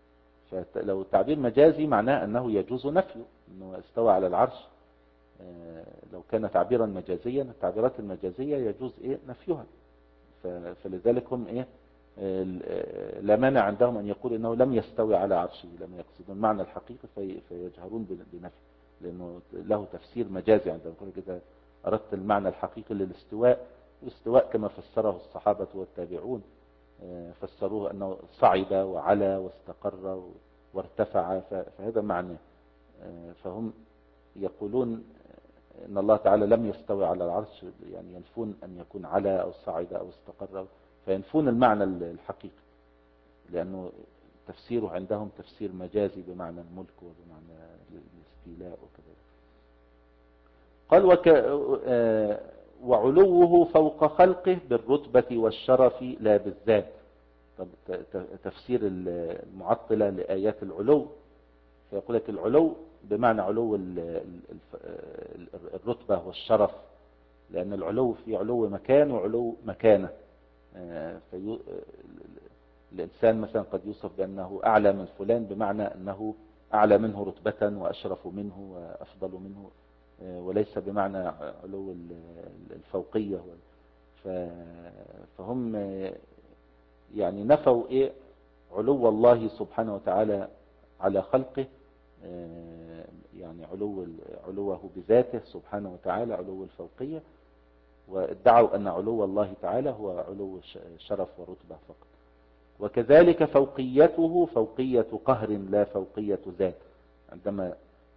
[SPEAKER 1] فلو تعبير مجازي معناه أنه يجوز نفيه، أنه استوى على العرش. لو كان تعبيرا مجازيا، التعبيرات المجازية يجوز إيه نفيها. فلذلك هم إيه لا مانع عندهم أن يقول إنه لم يستوي على عرشه، لم يقصدون المعنى الحقيقي في فيجهرون بنفي، لأنه له تفسير مجازي عندهم. يقول إذا أردت المعنى الحقيقي للاستواء، الاستواء كما فسره الصحابة والتابعون، فسروه أنه صعد وعلى واستقر وارتفع، فهذا معنى. فهم يقولون إن الله تعالى لم يستوي على العرش، يعني ينفون أن يكون على أو صعد أو استقر، فينفون المعنى الحقيقي، لأنه تفسيره عندهم تفسير مجازي بمعنى الملك وبمعنى الاستيلاء وكذا. قال وك... وعلوه فوق خلقه بالرتبة والشرف لا بالذات. طب تفسير المعطلة لآيات العلو، فيقول لك العلو بمعنى علو الرتبة والشرف، لأن العلو في علو مكان وعلو مكانة. في الإنسان مثلا قد يوصف بأنه أعلى من فلان، بمعنى أنه أعلى منه رتبة وأشرف منه وأفضل منه، وليس بمعنى علو الفوقية. فهم يعني نفوا إيه علو الله سبحانه وتعالى على خلقه، يعني علو علوه بذاته سبحانه وتعالى، علو الفوقية، وادعوا أن علو الله تعالى هو علو شرف ورتبة فقط. وكذلك فوقيته فوقية قهر لا فوقية ذات. عندما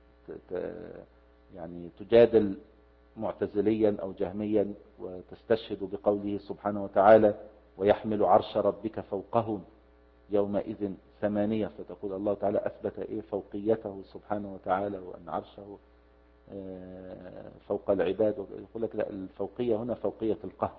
[SPEAKER 1] يعني تجادل معتزليا أو جهميا وتستشهد بقوله سبحانه وتعالى ويحمل عرش ربك فوقهم يومئذ ثمانية، فتقول الله تعالى أثبت إيه فوقيته سبحانه وتعالى وأن عرشه فوق العباد. يقول لك لا، الفوقية هنا فوقية القهر،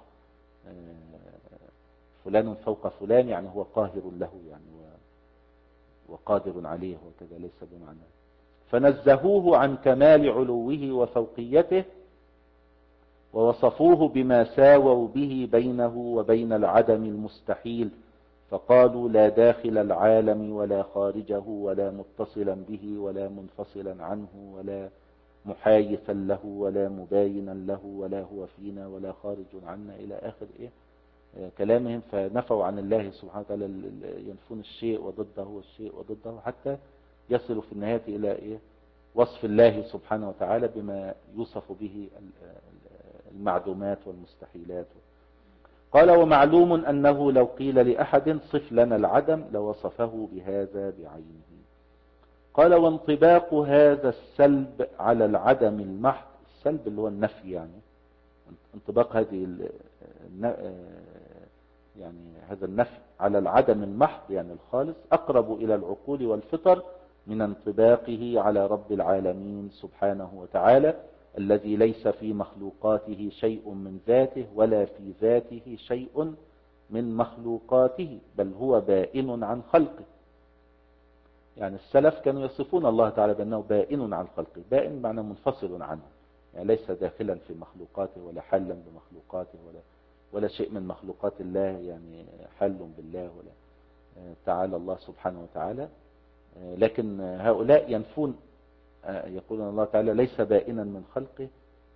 [SPEAKER 1] فلان فوق فلان يعني هو قاهر له يعني وقادر عليه وكذا، ليس بمعنى. فنزهوه عن كمال علوه وفوقيته ووصفوه بما ساووا به بينه وبين العدم المستحيل، فقالوا لا داخل العالم ولا خارجه ولا متصلا به ولا منفصلا عنه ولا محايثا له ولا مباينا له ولا هو فينا ولا خارج عنا إلى آخر إيه كلامهم. فنفوا عن الله سبحانه وتعالى، ينفون الشيء وضده والشيء وضده، حتى يصلوا في النهاية إلى إيه وصف الله سبحانه وتعالى بما يوصف به المعدومات والمستحيلات. قال ومعلوم أنه لو قيل لأحد صف لنا العدم لوصفه بهذا بعينه. قال وانطباق هذا السلب على العدم المحض، السلب اللي هو النفي، يعني انطباق هذه يعني هذا النفي على العدم المحض يعني الخالص أقرب إلى العقول والفطر من انطباقه على رب العالمين سبحانه وتعالى الذي ليس في مخلوقاته شيء من ذاته ولا في ذاته شيء من مخلوقاته، بل هو بائن عن خلقه. يعني السلف كانوا يصفون الله تعالى بأنه بائن عن خلقه، بائن معنى منفصل عنه، يعني ليس داخلا في مخلوقاته ولا حلا بمخلوقاته ولا ولا شيء من مخلوقات الله يعني حل بالله ولا تعالى الله سبحانه وتعالى. لكن هؤلاء ينفون، يقولون الله تعالى ليس بائنا من خلقه،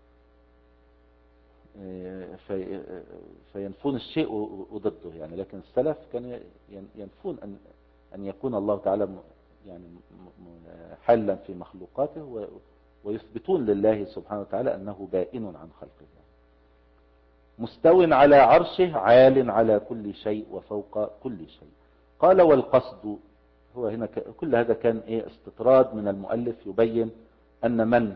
[SPEAKER 1] في فينفون الشيء وضده يعني. لكن السلف كانوا ينفون أن أن يكون الله تعالى يعني حلا في مخلوقاته، ويثبتون لله سبحانه وتعالى أنه بائن عن خلقه، مستو على عرشه عال على كل شيء وفوق كل شيء. قال والقصد، هو هنا كل هذا كان ايه استطراد من المؤلف يبين أن من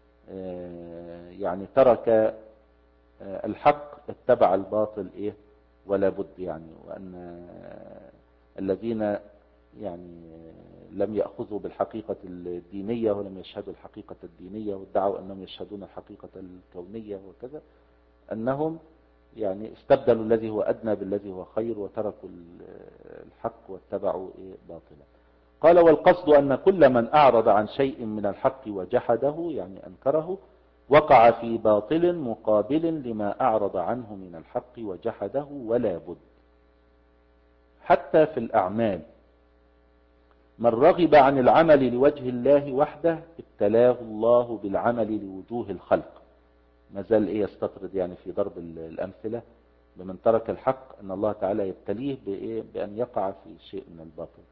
[SPEAKER 1] يعني ترك الحق اتبع الباطل ايه ولا بد يعني، وأن الذين يعني لم يأخذوا بالحقيقة الدينية ولم يشهدوا الحقيقة الدينية وادعوا أنهم يشهدون الحقيقة الكونية وكذا، أنهم يعني استبدلوا الذي هو أدنى بالذي هو خير وتركوا الحق واتبعوا باطلا. قال والقصد أن كل من أعرض عن شيء من الحق وجحده يعني أنكره وقع في باطل مقابل لما أعرض عنه من الحق وجحده ولا بد. حتى في الأعمال من رغب عن العمل لوجه الله وحده ابتلاه الله بالعمل لوجوه الخلق. ما زال ايه يستطرد يعني في ضرب الامثله بمن ترك الحق ان الله تعالى يبتليه بايه بان يقع في شيء من الباطل.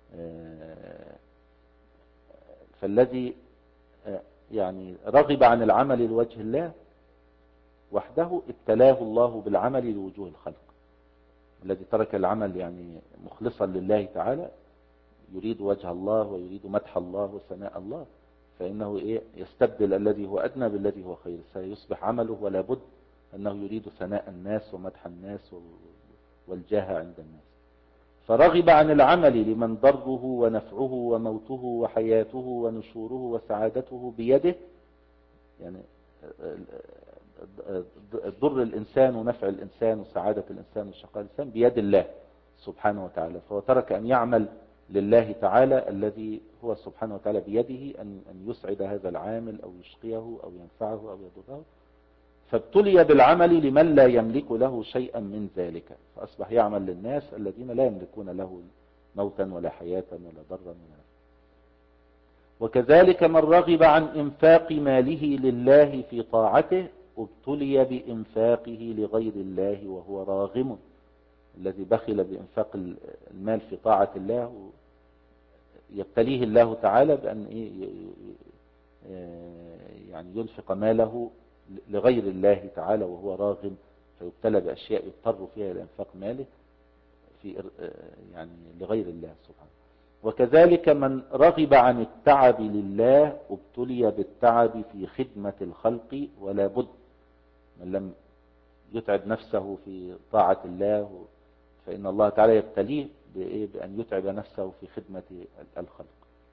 [SPEAKER 1] فالذي يعني رغب عن العمل لوجه الله وحده ابتلاه الله بالعمل لوجوه الخلق. الذي ترك العمل يعني مخلصا لله تعالى يريد وجه الله ويريد مدح الله وثناء الله، فإنه إيه يستبدل الذي هو أدنى بالذي هو خير، سيصبح عمله ولا بد أنه يريد ثناء الناس ومدح الناس والجاه عند الناس. فرغب عن العمل لمن ضره ونفعه وموته وحياته ونشوره وسعادته بيده، يعني ضر الإنسان ونفع الإنسان وسعادة الإنسان وشقاء الإنسان بيد الله سبحانه وتعالى. فهو ترك أن يعمل لله تعالى الذي هو سبحانه وتعالى بيده أن يسعد هذا العامل أو يشقيه أو ينفعه أو يضره، فابتلي بالعمل لمن لا يملك له شيئا من ذلك، فأصبح يعمل للناس الذين لا يملكون له موتا ولا حياة ولا ضرا ولا نفعا. وكذلك من رغب عن إنفاق ماله لله في طاعته ابتلي بإنفاقه لغير الله وهو راغم. الذي بخل بإنفاق المال في طاعة الله يبتليه الله تعالى بأن يعني ينفق ماله لغير الله تعالى وهو راغم، فيبتلى بأشياء يضطر فيها إلى إنفاق ماله في يعني لغير الله سبحانه. وكذلك من رغب عن التعب لله ابتلي بالتعب في خدمة الخلق ولا بد. من لم يتعب نفسه في طاعة الله فإن الله تعالى يبتليه بأن يتعب نفسه في خدمة الخلق.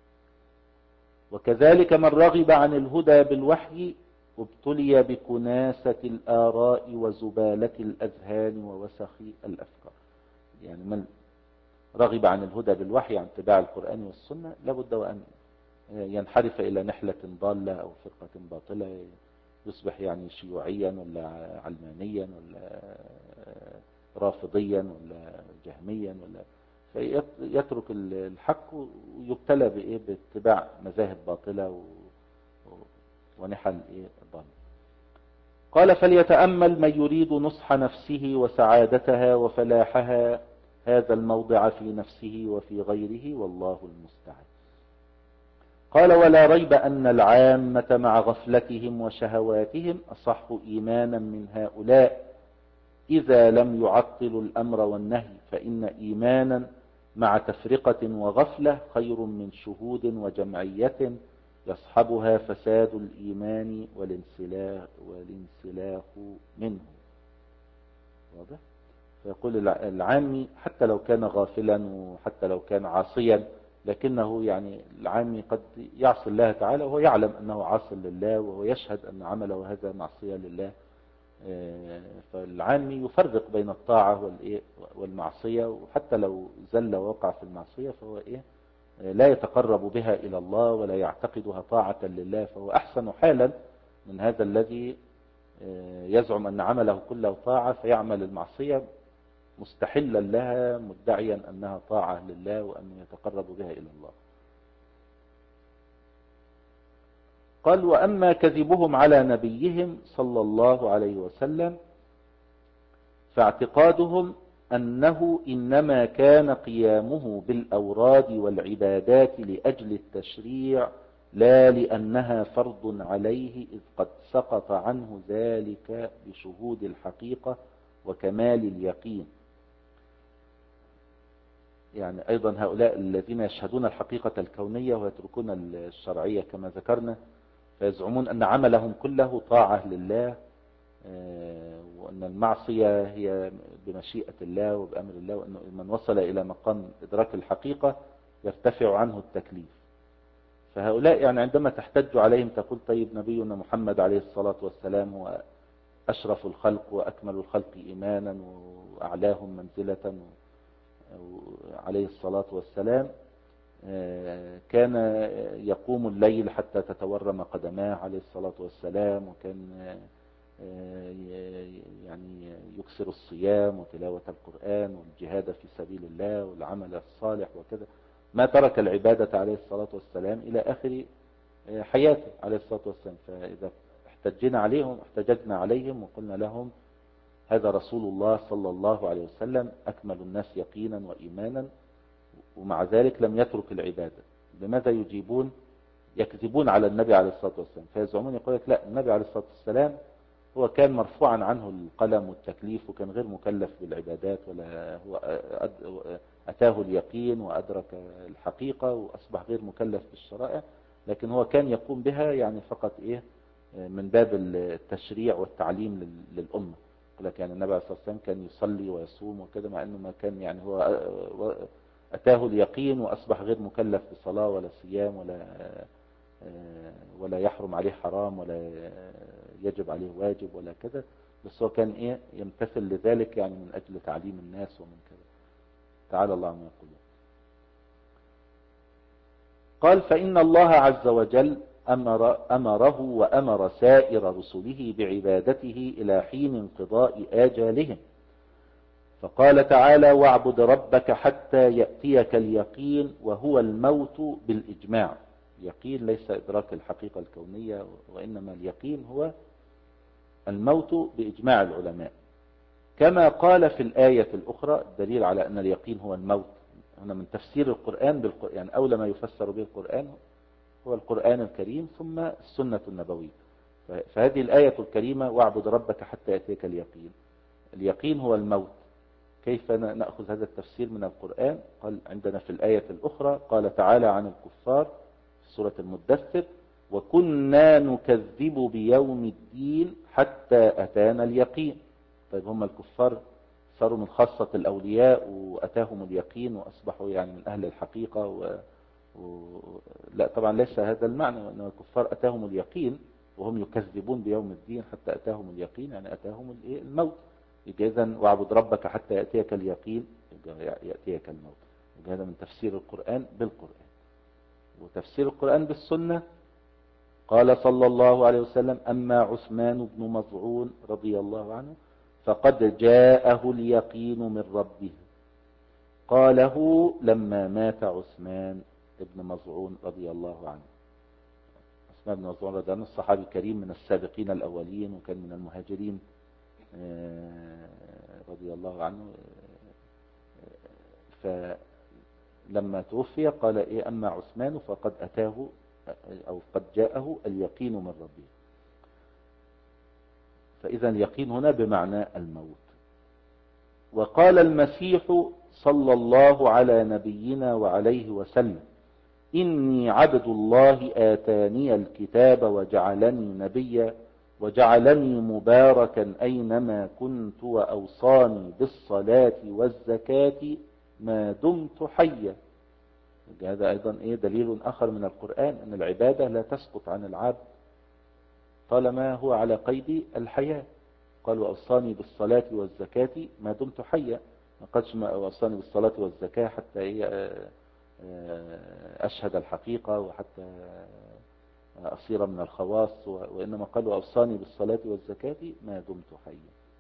[SPEAKER 1] وكذلك من رغب عن الهدى بالوحي ابتلي بكناسة الآراء وزبالة الأذهان ووسخ الأفكار. يعني من رغب عن الهدى بالوحي عن اتباع القرآن والسنة لابد وأن ينحرف إلى نحلة ضالة أو فرقة باطلة، يصبح يعني شيوعيا ولا علمانيا ولا رافضيا ولا جهميا ولا فيترك الحق ويبتلى بإيه باتباع مذاهب باطلة ونحل إيه ضالة. قال فليتأمل من يريد نصح نفسه وسعادتها وفلاحها هذا الموضع في نفسه وفي غيره والله المستعان. قال ولا ريب أن العامة مع غفلتهم وشهواتهم أصح إيمانا من هؤلاء إذا لم يعطلوا الأمر والنهي، فإن إيمانا مع تفرقة وغفلة خير من شهود وجمعية يصحبها فساد الإيمان والانسلاخ, والانسلاخ منه. واضح؟ فيقول العامي حتى لو كان غافلا وحتى لو كان عاصيا، لكنه يعني العامي قد يعصي الله تعالى وهو يعلم أنه عاصي لله وهو يشهد أن عمله هذا معصية لله. فالعامي يفرق بين الطاعة والمعصية، وحتى لو زل ووقع في المعصية فهو إيه لا يتقرب بها إلى الله ولا يعتقدها طاعة لله، فهو أحسن حالا من هذا الذي يزعم أن عمله كله طاعة فيعمل المعصية مستحلا لها مدعيا أنها طاعة لله وأنه يتقرب بها إلى الله. قال وأما كذبهم على نبيهم صلى الله عليه وسلم فاعتقادهم أنه إنما كان قيامه بالأوراد والعبادات لأجل التشريع لا لأنها فرض عليه، إذ قد سقط عنه ذلك بشهود الحقيقة وكمال اليقين. يعني أيضا هؤلاء الذين يشهدون الحقيقة الكونية ويتركون الشرعية كما ذكرنا، فيزعمون أن عملهم كله طاعة لله، وأن المعصية هي بمشيئة الله وبأمر الله، وأن من وصل إلى مقام إدراك الحقيقة يرتفع عنه التكليف. فهؤلاء يعني عندما تحتج عليهم تقول طيب نبينا محمد عليه الصلاة والسلام هو أشرف الخلق وأكمل الخلق إيمانا وأعلاهم منزلة عليه الصلاة والسلام كان يقوم الليل حتى تتورم قدماه عليه الصلاة والسلام، وكان يعني يكسر الصيام وتلاوة القرآن والجهاد في سبيل الله والعمل الصالح وكذا. ما ترك العبادة عليه الصلاة والسلام إلى آخر حياته عليه الصلاة والسلام. فإذا احتجنا عليهم احتججنا عليهم وقلنا لهم هذا رسول الله صلى الله عليه وسلم أكمل الناس يقينا وإيمانا، ومع ذلك لم يترك العبادة، بماذا يجيبون؟ يكذبون على النبي عليه الصلاة والسلام، فيزعمون يقول لك لا، النبي عليه الصلاة والسلام هو كان مرفوعا عنه القلم والتكليف وكان غير مكلف بالعبادات، ولا هو أتاه اليقين وأدرك الحقيقة وأصبح غير مكلف بالشرائع، لكن هو كان يقوم بها يعني فقط إيه من باب التشريع والتعليم للأمة. يقول لك يعني النبي عليه الصلاة والسلام كان يصلي ويصوم وكذا، مع أنه ما كان يعني هو أتاه اليقين وأصبح غير مكلف بصلاة ولا صيام ولا ولا يحرم عليه حرام ولا يجب عليه واجب ولا كذا، بس هو كان إيه يمتثل لذلك يعني من أجل تعليم الناس ومن كذا. تعالى الله عما يقولون. قال فإن الله عز وجل أمر أمره وأمر سائر رسله بعبادته إلى حين انقضاء آجالهم، فقال تعالى واعبد ربك حتى يأتيك اليقين وهو الموت بالإجماع. يقين ليس إدراك الحقيقة الكونية، وإنما اليقين هو الموت بإجماع العلماء، كما قال في الآية الأخرى الدليل على أن اليقين هو الموت. هنا من تفسير القرآن بالقرآن، يعني أول ما يفسر به القرآن هو القرآن الكريم ثم السنة النبوية. فهذه الآية الكريمة واعبد ربك حتى يأتيك اليقين، اليقين هو الموت. كيف نأخذ هذا التفسير من القرآن؟ قال عندنا في الآية الأخرى قال تعالى عن الكفار في سورة المدثر وكنا نكذب بيوم الدين حتى أتانا اليقين. طيب هم الكفار صاروا من خاصة الأولياء وأتاهم اليقين وأصبحوا يعني من أهل الحقيقة و... و... لا طبعا ليس هذا المعنى، وأن الكفار أتاهم اليقين وهم يكذبون بيوم الدين حتى أتاهم اليقين، يعني أتاهم الموت. إذن واعبد ربك حتى يأتيك اليقين، يأتيك الموت. هذا من تفسير القرآن بالقرآن. وتفسير القرآن بالسنة قال صلى الله عليه وسلم أما عثمان بن مظعون رضي الله عنه فقد جاءه اليقين من ربه، قاله لما مات عثمان بن مظعون رضي الله عنه. عثمان بن مظعون رضي الله عنه الصحابي الكريم من السابقين الأولين، وكان من المهاجرين رضي الله عنه. فلما توفي قال إيه أما عثمان فقد أتاه أو قد جاءه اليقين من ربه. فإذا اليقين هنا بمعنى الموت. وقال المسيح صلى الله على نبينا وعليه وسلم إني عبد الله آتاني الكتاب وجعلني نبيا وجعلني مباركا أينما كنت وأوصاني بالصلاة والزكاة ما دمت حيا. هذا أيضا إيه دليل آخر من القرآن أن العبادة لا تسقط عن العبد طالما هو على قيد الحياة. قال وأوصاني بالصلاة والزكاة ما دمت حيا، ما قالش ما أوصاني بالصلاة والزكاة حتى إيه أشهد الحقيقة وحتى أصير من الخواص، وإنما قال وأوصاني بالصلاة والزكاة ما دمت حيا.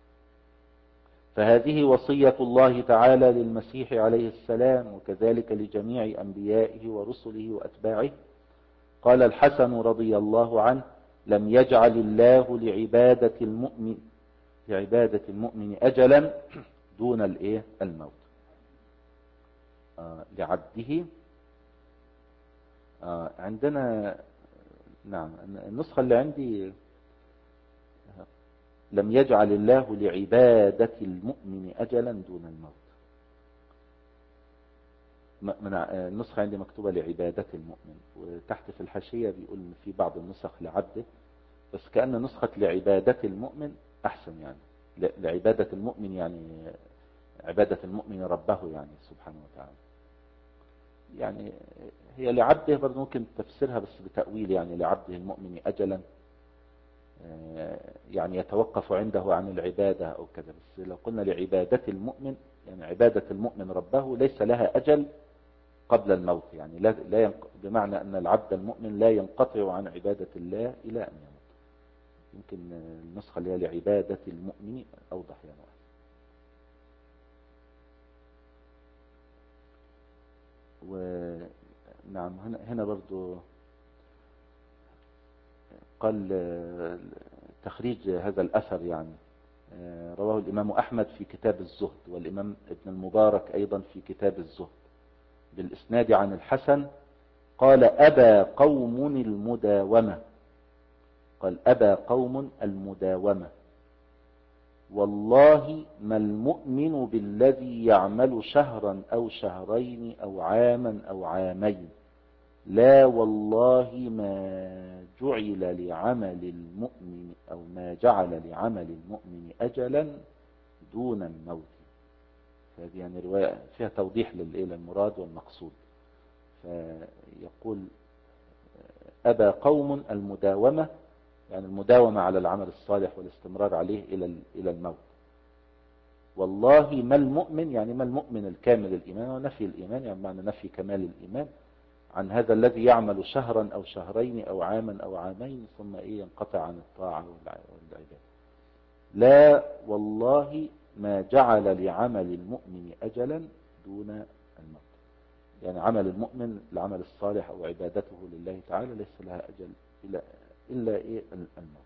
[SPEAKER 1] فهذه وصية الله تعالى للمسيح عليه السلام، وكذلك لجميع أنبيائه ورسله وأتباعه. قال الحسن رضي الله عنه لم يجعل الله لعبادة المؤمن لعبادة المؤمن أجلا دون الإيه الموت. آه لعبده آه عندنا نعم النسخة اللي عندي لم يجعل الله لعبادة المؤمن أجلا دون الموت. من النسخة عندي مكتوبة لعبادة المؤمن، وتحت في الحاشية بيقول في بعض النسخ لعبده، بس كأن نسخة لعبادة المؤمن أحسن، يعني لعبادة المؤمن يعني عبادة المؤمن ربه يعني سبحانه وتعالى. يعني هي لعبده برضه ممكن تفسيرها بس بتأويل، يعني لعبده المؤمن أجلا يعني يتوقف عنده عن العبادة أو كذا. بس لو قلنا لعبادة المؤمن يعني عبادة المؤمن ربه ليس لها أجل قبل الموت، يعني لا لا ينق... بمعنى أن العبد المؤمن لا ينقطع عن عبادة الله إلى أن يموت. يمكن النسخة اللي هي لعبادة المؤمن أوضح يعني. ونعم هنا هنا برضو قال تخريج هذا الأثر يعني رواه الإمام أحمد في كتاب الزهد، والإمام ابن المبارك أيضا في كتاب الزهد بالإسناد عن الحسن قال أبى قوم المداومة، قال أبى قوم المداومة والله ما المؤمن بالذي يعمل شهرا أو شهرين أو عاما أو عامين، لا والله ما جعل لعمل المؤمن أو ما جعل لعمل المؤمن أجلا دون الموت. هذه يعني رواية فيها توضيح للمراد والمقصود. فيقول أبى قوم المداومة، يعني المداومة على العمل الصالح والاستمرار عليه إلى إلى الموت. والله ما المؤمن، يعني ما المؤمن الكامل الإيمان، ونفي الإيمان يعني معنى نفي كمال الإيمان عن هذا الذي يعمل شهرا أو شهرين أو عاما أو عامين ثم إيه ينقطع عن الطاعة والعبادة. لا والله ما جعل لعمل المؤمن أجلا دون الموت، يعني عمل المؤمن العمل الصالح أو عبادته لله تعالى ليس لها أجل إلا, إلا إيه الموت.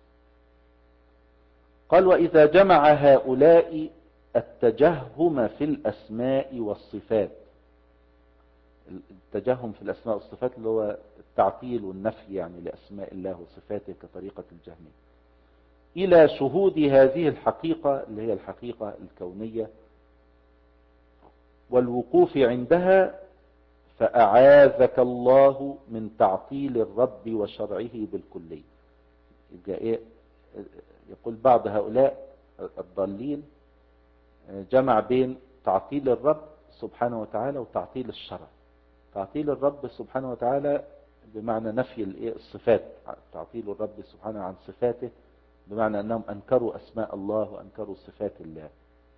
[SPEAKER 1] قال وإذا جمع هؤلاء التجهم في الأسماء والصفات، التجهم في الأسماء والصفات اللي هو التعطيل والنفي يعني لأسماء الله وصفاته كطريقة الجهمية، إلى شهود هذه الحقيقة اللي هي الحقيقة الكونية والوقوف عندها، فأعاذك الله من تعطيل الرب وشرعه بالكلية. يبقى إيه؟ يقول بعض هؤلاء الضالين جمع بين تعطيل الرب سبحانه وتعالى وتعطيل الشرع. تعطيل الرب سبحانه وتعالى بمعنى نفي الصفات، تعطيل الرب سبحانه عن صفاته بمعنى أنهم أنكروا أسماء الله وأنكروا صفات الله.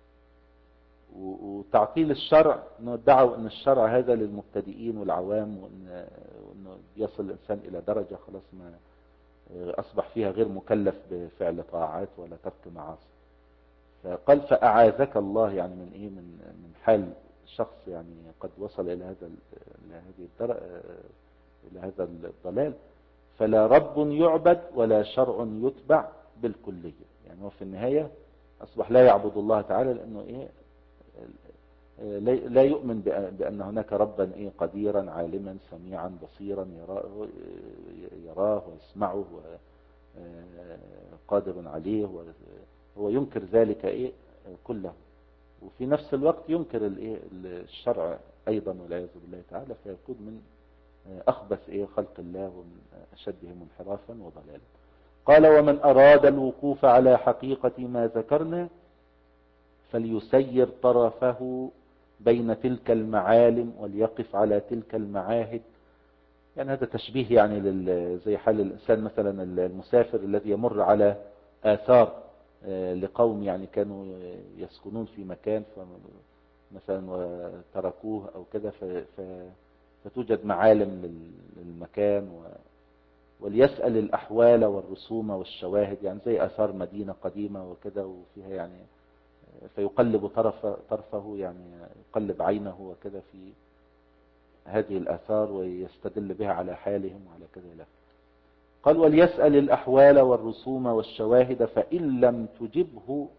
[SPEAKER 1] وتعطيل الشرع أنه ادعوا أن الشرع هذا للمبتدئين والعوام، وأنه يصل الإنسان إلى درجة خلاص ما أصبح فيها غير مكلف بفعل طاعات ولا ترك معاصي. فقال فأعاذك الله يعني من إيه من من حال شخص يعني قد وصل إلى هذا إلى هذه الدرجة إلى هذا الضلال، فلا رب يعبد ولا شرع يتبع بالكلية. يعني هو في النهاية أصبح لا يعبد الله تعالى لأنه إيه لا يؤمن بأن هناك ربا إيه قديرا عالما سميعا بصيرا يراه, يراه ويسمعه وقادر عليه، هو ينكر ذلك إيه كله، وفي نفس الوقت ينكر الإيه الشرع أيضا والعياذ بالله تعالى، فيكون من أخبث إيه خلق الله ومن أشدهم انحرافا وضلالا. قال ومن أراد الوقوف على حقيقة ما ذكرنا فليسير طرفه بين تلك المعالم وليقف على تلك المعاهد. يعني هذا تشبيه يعني زي حال الإنسان مثلا المسافر الذي يمر على آثار لقوم يعني كانوا يسكنون في مكان مثلا وتركوه أو كده، فتوجد معالم للمكان، وليسأل الأحوال والرسوم والشواهد، يعني زي آثار مدينة قديمة وكده وفيها يعني فيقلب طرف طرفه يعني يقلب عينه وكذا في هذه الآثار ويستدل بها على حالهم وعلى كذا له. قال وليسأل الأحوال والرسوم والشواهد فإن لم تجبه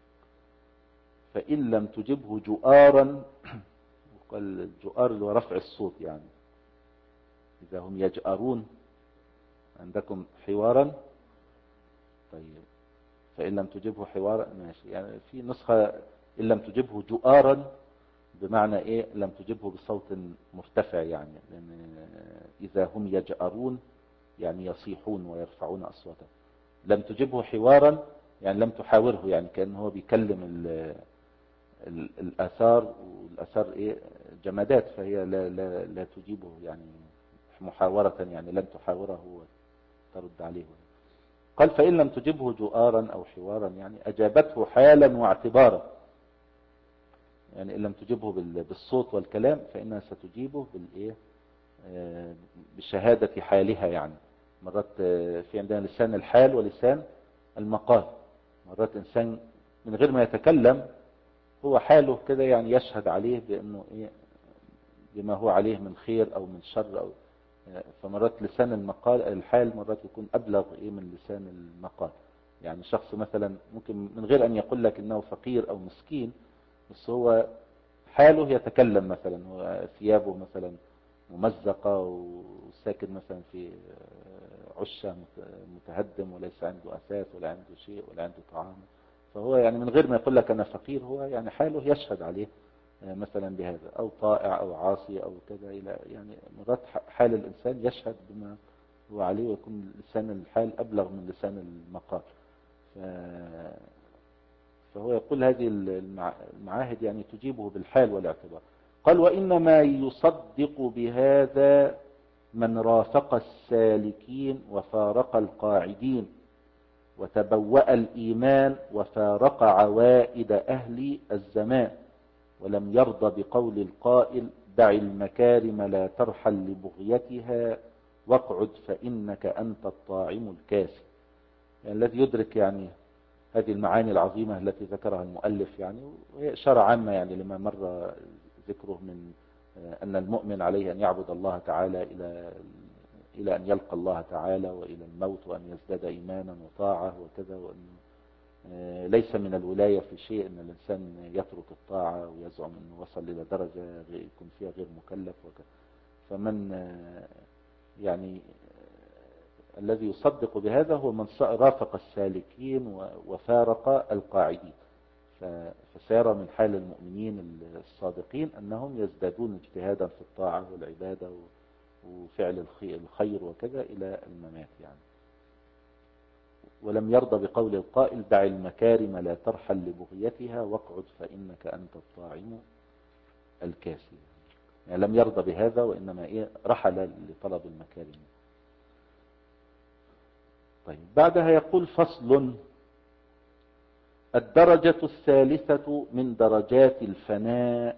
[SPEAKER 1] فإن لم تجبه جؤارا، وقال الجؤار اللي هو رفع الصوت، يعني إذا هم يجأرون عندكم حوارا، طيب فإن لم تجبه حوارا ماشي، يعني في نسخة إن لم تجبه جؤارا بمعنى إيه لم تجبه بصوت مرتفع، يعني لأن إذا هم يجأرون يعني يصيحون ويرفعون أصواتهم. لم تجبه حوارا يعني لم تحاوره، يعني كأنه هو بيكلم ال ال الآثار، والآثار إيه جمادات فهي لا, لا, لا تجيبه يعني محاورة، يعني لم تحاوره وترد عليه. قال فإن لم تجبه جؤارا أو حوارا يعني أجابته حالا واعتبارا، يعني إن لم تجبه بالصوت والكلام فإنها ستجيبه بالإيه بشهادة حالها. يعني مرات في عندنا لسان الحال ولسان المقال، مرات إنسان من غير ما يتكلم هو حاله كده يعني يشهد عليه بأنه إيه بما هو عليه من خير أو من شر، أو فمرات لسان المقال الحال مرات يكون أبلغ إيه من لسان المقال. يعني شخص مثلا ممكن من غير أن يقول لك إنه فقير أو مسكين، بس هو حاله يتكلم، مثلا هو ثيابه مثلا ممزقة وساكن مثلا في عشة متهدم وليس عنده أساس ولا عنده شيء ولا عنده طعام، فهو يعني من غير ما يقول لك أنا فقير، هو يعني حاله يشهد عليه مثلا بهذا، أو طائع أو عاصي أو كذا، إلى يعني مرات حال الإنسان يشهد بما هو عليه، ويكون لسان الحال أبلغ من لسان المقال. فهو يقول هذه المعاهد يعني تجيبه بالحال والاعتبار. قال وإنما يصدق بهذا من رافق السالكين وفارق القاعدين، وتبوأ الإيمان وفارق عوائد أهل الزمان، ولم يرضى بقول القائل دع المكارم لا ترحل لبغيتها واقعد فإنك أنت الطاعم الكاسي. يعني الذي يدرك يعني هذه المعاني العظيمة التي ذكرها المؤلف، يعني وهي إشارة عامة يعني لما مر ذكره من أن المؤمن عليه أن يعبد الله تعالى إلى إلى أن يلقى الله تعالى وإلى الموت، وأن يزداد إيمانا وطاعة وكذا، وأن ليس من الولاية في شيء أن الإنسان يترك الطاعة ويزعم أنه وصل إلى درجة يكون فيها غير مكلف وكذا. فمن يعني الذي يصدق بهذا هو من رافق السالكين وفارق القاعدين، فسيرى من حال المؤمنين الصادقين أنهم يزدادون اجتهادا في الطاعة والعبادة وفعل الخير وكذا إلى الممات يعني. ولم يرضى بقول القائل دع المكارم لا ترحل لبغيتها واقعد فإنك أنت الطاعم الكاسي، يعني لم يرضى بهذا، وإنما إيه رحل لطلب المكارم. طيب بعدها يقول فصل: الدرجة الثالثة من درجات الفناء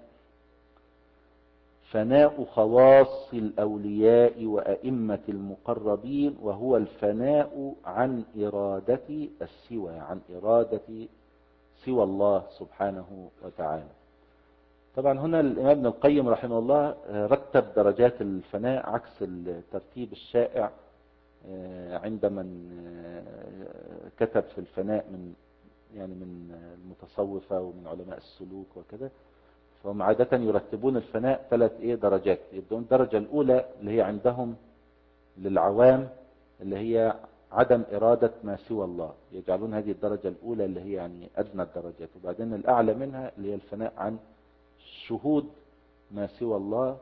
[SPEAKER 1] فناء خواص الأولياء وأئمة المقربين، وهو الفناء عن إرادة السوى، عن إرادة سوى الله سبحانه وتعالى. طبعا هنا الإمام ابن القيم رحمه الله رتب درجات الفناء عكس الترتيب الشائع عند من كتب في الفناء من يعني من المتصوفة ومن علماء السلوك وكذا. فهم عادة يرتبون الفناء ثلاث ايه درجات. يبدون الدرجة الأولى اللي هي عندهم للعوام اللي هي عدم إرادة ما سوى الله، يجعلون هذه الدرجة الأولى اللي هي يعني أدنى الدرجات. وبعدين الأعلى منها اللي هي الفناء عن شهود ما سوى الله،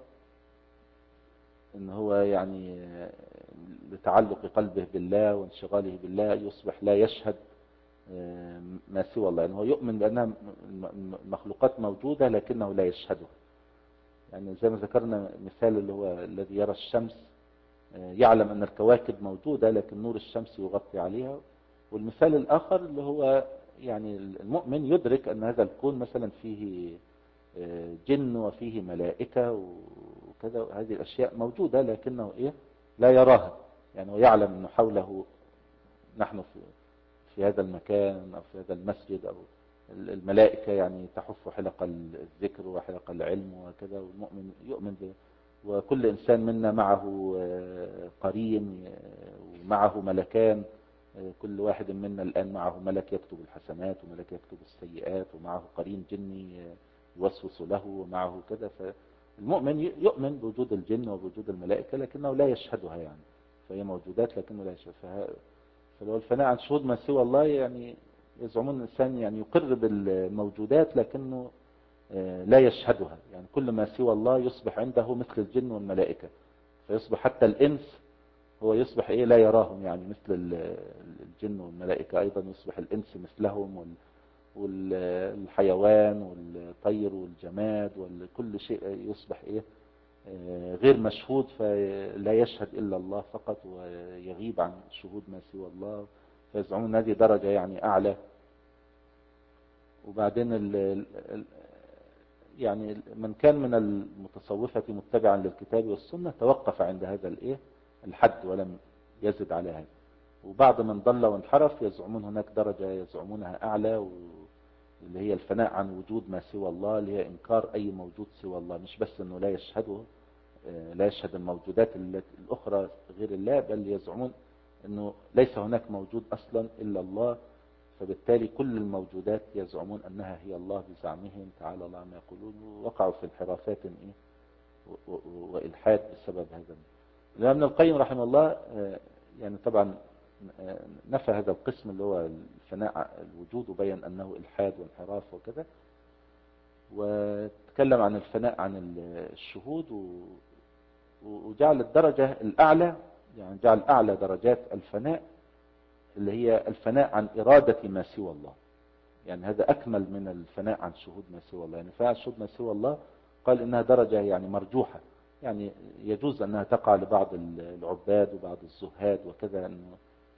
[SPEAKER 1] إن هو يعني لتعلق قلبه بالله وانشغاله بالله يصبح لا يشهد ما سوى الله، يعني هو يؤمن بأنها مخلوقات موجودة لكنه لا يشهدها. يعني زي ما ذكرنا مثال اللي هو الذي يرى الشمس يعلم أن الكواكب موجودة لكن نور الشمس يغطي عليها. والمثال الآخر اللي هو يعني المؤمن يدرك أن هذا الكون مثلا فيه جن وفيه ملائكة وكذا، هذه الأشياء موجودة لكنه إيه لا يراها. يعني هو يعلم أنه حوله نحن في في هذا المكان أو في هذا المسجد أو الملائكة يعني تحف حلق الذكر وحلق العلم وكذا، والمؤمن يؤمن به. وكل إنسان منا معه قرين ومعه ملكان، كل واحد منا الآن معه ملك يكتب الحسنات وملك يكتب السيئات، ومعه قرين جني يوسوس له ومعه كذا. فالمؤمن يؤمن بوجود الجن وبوجود الملائكة لكنه لا يشهدها، يعني فهي موجودات لكنه لا يشهدها. فلو الفناء عن شهود ما سوى الله يعني يزعمون الإنسان يعني يقر بالموجودات لكنه لا يشهدها. يعني كل ما سوى الله يصبح عنده مثل الجن والملائكة، فيصبح حتى الإنس هو يصبح إيه لا يراهم، يعني مثل الجن والملائكة. أيضا يصبح الإنس مثلهم، والحيوان والطير والجماد وكل شيء يصبح إيه غير مشهود، فلا يشهد إلا الله فقط ويغيب عن شهود ما سوى الله. فيزعمون هذه درجة يعني أعلى. وبعدين ال ال يعني من كان من المتصوفة متبعا للكتاب والسنة توقف عند هذا الايه الحد ولم يزد على هذا. وبعض من ضل وانحرف يزعمون هناك درجة يزعمونها أعلى، اللي هي الفناء عن وجود ما سوى الله، اللي هي إنكار أي موجود سوى الله، مش بس أنه لا يشهده لا يشهد الموجودات الأخرى غير الله، بل يزعمون أنه ليس هناك موجود أصلا إلا الله، فبالتالي كل الموجودات يزعمون أنها هي الله بزعمهم تعالى الله عما يقولون، وقعوا في انحرافات إيه وإلحاد بسبب هذا. ابن القيم رحمه الله يعني طبعا نفى هذا القسم اللي هو الفناء الوجود، وبين أنه إلحاد وانحراف وكذا، وتكلم عن الفناء عن الشهود، وجعل الدرجة الأعلى، يعني جعل أعلى درجات الفناء اللي هي الفناء عن إرادة ما سوى الله. يعني هذا أكمل من الفناء عن شهود ما سوى الله. يعني فعل شهود ما سوى الله قال إنها درجة يعني مرجوحة، يعني يجوز أنها تقع لبعض العباد وبعض الزهاد وكذا، أنه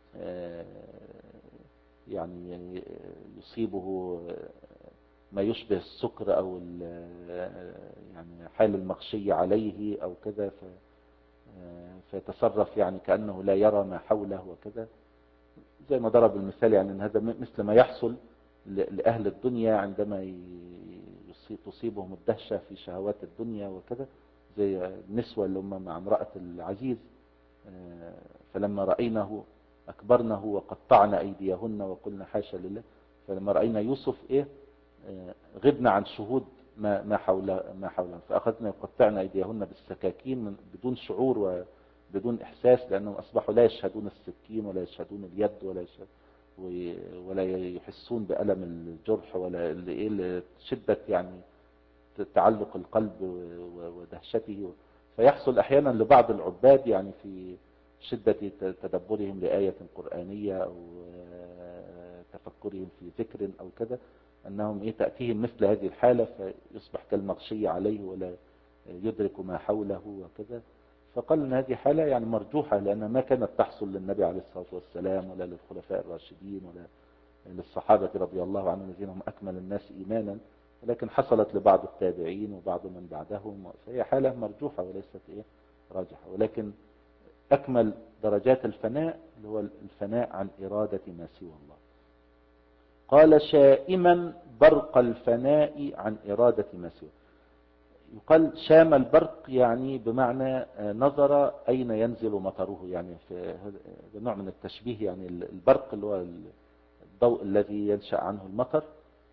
[SPEAKER 1] يعني يصيبه ما يشبه السكر أو يعني حال المغشي عليه أو كذا، فيتصرف يعني كأنه لا يرى ما حوله وكذا، زي ما ضرب المثال، يعني أن هذا مثل ما يحصل لأهل الدنيا عندما تصيبهم الدهشة في شهوات الدنيا وكذا، زي النسوة اللي هم مع امرأة العزيز، فلما رأيناه أكبرنه وقطعنا أيديهن وقلنا حاشا لله، فلما رأينا يوسف إيه غبنا عن شهود ما ما حول ما حولنا، فأخذنا يقطعنا أيديهن بالسكاكين من بدون شعور وبدون إحساس، لأنهم أصبحوا لا يشهدون السكين ولا يشهدون اليد ولا يشهد ولا يحسون بألم الجرح ولا إيه شدة يعني تعلق القلب ودهشته. فيحصل أحيانا لبعض العباد يعني في شدة تدبرهم لآية قرآنية أو تفكرهم في ذكر أو كذا، أنهم إيه تأتيهم مثل هذه الحالة، فيصبح كالمغشي عليه ولا يدرك ما حوله وكذا. فقال أن هذه حالة يعني مرجوحة، لأنها ما كانت تحصل للنبي عليه الصلاة والسلام ولا للخلفاء الراشدين ولا للصحابة رضي الله عنهم الذين هم أكمل الناس إيمانا، ولكن حصلت لبعض التابعين وبعض من بعدهم، فهي حالة مرجوحة وليست إيه راجحة. ولكن أكمل درجات الفناء اللي هو الفناء عن إرادة ما سوى الله. قال شائما برق الفناء عن إرادة ما سوى. يقال شام البرق يعني بمعنى نظر أين ينزل مطره، يعني في هذا نوع من التشبيه، يعني البرق اللي هو الضوء الذي ينشأ عنه المطر،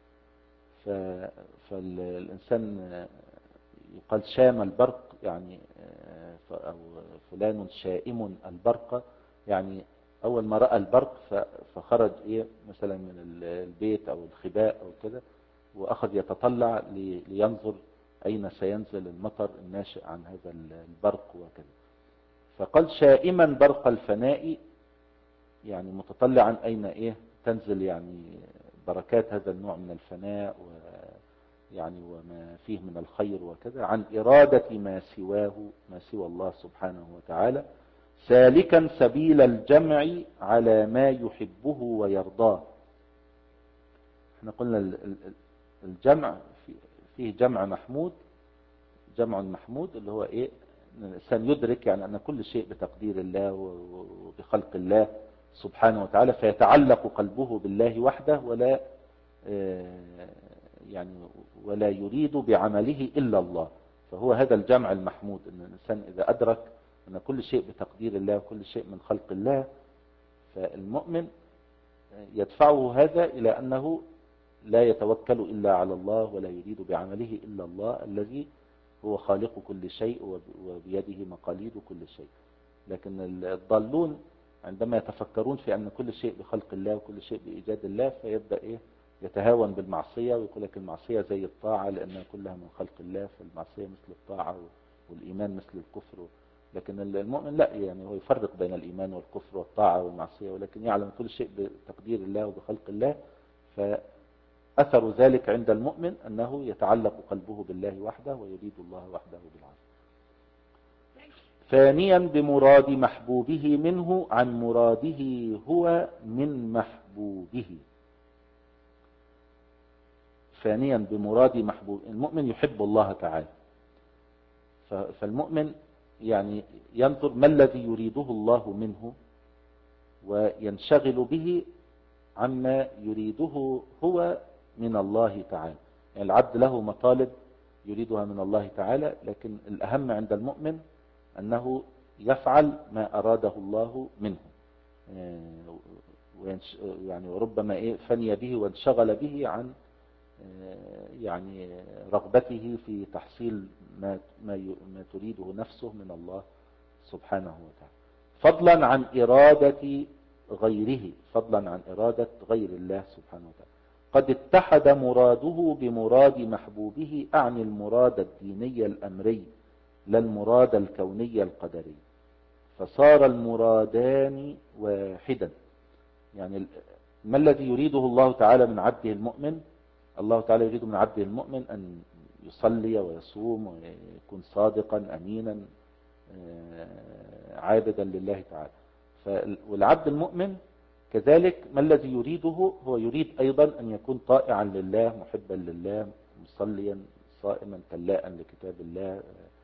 [SPEAKER 1] فالإنسان يقال شام البرق يعني أو فلان شائم البرق، يعني أول ما رأى البرق فخرج إيه مثلا من البيت أو الخباء أو كذا، وأخذ يتطلع لينظر أين سينزل المطر الناشئ عن هذا البرق وكذا. فقال شائما برق الفناء، يعني متطلعا أين إيه تنزل يعني بركات هذا النوع من الفناء ويعني وما فيه من الخير وكذا، عن إرادة ما سواه ما سوى الله سبحانه وتعالى، سالكا سبيل الجمع على ما يحبه ويرضاه. احنا قلنا الجمع فيه جمع محمود، جمع محمود اللي هو ايه الانسان يدرك يعني ان كل شيء بتقدير الله وبخلق الله سبحانه وتعالى، فيتعلق قلبه بالله وحده ولا يعني ولا يريد بعمله الا الله. فهو هذا الجمع المحمود، ان الانسان اذا ادرك ان كل شيء بتقدير الله وكل شيء من خلق الله، فالمؤمن يدفعه هذا الى انه لا يتوكل إلا على الله ولا يريد بعمله إلا الله الذي هو خالق كل شيء وبيده مقاليد كل شيء. لكن الضالون عندما يتفكرون في أن كل شيء بخلق الله وكل شيء بإيجاد الله، فيبدأ إيه يتهاون بالمعصية ويقول لك المعصية زي الطاعة لأنها كلها من خلق الله، فالمعصية مثل الطاعة والإيمان مثل الكفر. لكن المؤمن لا، يعني هو يفرق بين الإيمان والكفر والطاعة والمعصية، ولكن يعلم كل شيء بتقدير الله وبخلق الله. ف أثر ذلك عند المؤمن أنه يتعلق قلبه بالله وحده ويريد الله وحده بالعافية. ثانيا بمراد محبوبه منه عن مراده هو من محبوبه. ثانيا بمراد محبوب، المؤمن يحب الله تعالى، فالمؤمن يعني ينظر ما الذي يريده الله منه وينشغل به عما يريده هو من الله تعالى. يعني العبد له مطالب يريدها من الله تعالى، لكن الأهم عند المؤمن أنه يفعل ما أراده الله منه، يعني وربما إيه فني به وانشغل به عن يعني رغبته في تحصيل ما ما تريده نفسه من الله سبحانه وتعالى، فضلا عن إرادة غيره، فضلا عن إرادة غير الله سبحانه وتعالى. قد اتحد مراده بمراد محبوبه، أعني المراد الديني الأمري لا المراد الكوني القدري، فصار المرادان واحدا. يعني ما الذي يريده الله تعالى من عبده المؤمن؟ الله تعالى يريد من عبده المؤمن أن يصلي ويصوم ويكون صادقا أمينا عابدا لله تعالى. والعبد المؤمن كذلك ما الذي يريده؟ هو يريد أيضا أن يكون طائعا لله، محبا لله، مصليا صائما تلاء لكتاب الله،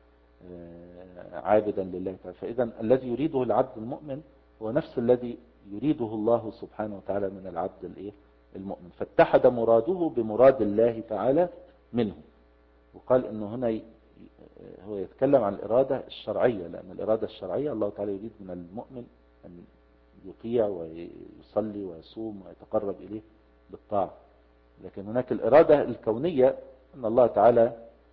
[SPEAKER 1] عابدا لله تعالى. فإذا الذي يريده العبد المؤمن هو نفس الذي يريده الله سبحانه وتعالى من العبد الايه المؤمن، فاتحد مراده بمراد الله تعالى منه. وقال انه هنا هو يتكلم عن الإرادة الشرعية، لأن الإرادة الشرعية الله تعالى يريد من المؤمن أن يطيع ويصلي ويصوم ويتقرب إليه بالطاعة. لكن هناك الإرادة الكونية أن الله تعالى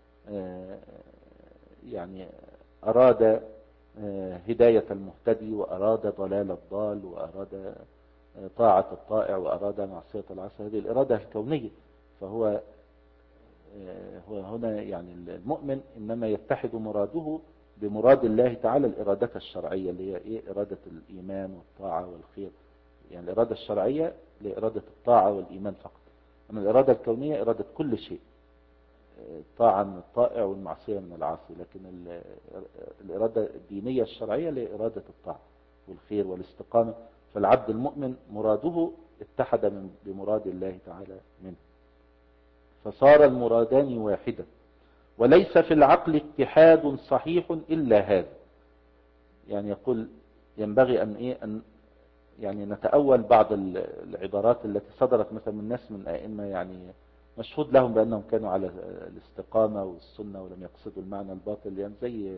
[SPEAKER 1] يعني أراد هداية المهتدي، وأراد ضلال الضال، وأراد طاعة الطائع، وأراد معصية العاصي. هذه الإرادة الكونية. فهو هو هنا يعني المؤمن إنما يتحد مراده بمراد الله تعالى الإرادة الشرعية اللي هي إيه؟ إرادة الإيمان والطاعة والخير. يعني الإرادة الشرعية لإرادة الطاعة والإيمان فقط، أما الإرادة الكونية إرادة كل شيء، طاعة من الطائع والمعصية من العاصي. لكن الإرادة الدينية الشرعية لإرادة الطاعة والخير والاستقامة. فالعبد المؤمن مراده اتحد بمراد الله تعالى منه، فصار المرادان واحدا. وليس في العقل اتحاد صحيح إلا هذا. يعني يقول ينبغي أن إيه أن يعني نتأول بعض العبارات التي صدرت مثلا من ناس من أئمة يعني مشهود لهم بأنهم كانوا على الاستقامة والسنة ولم يقصدوا المعنى الباطل، يعني زي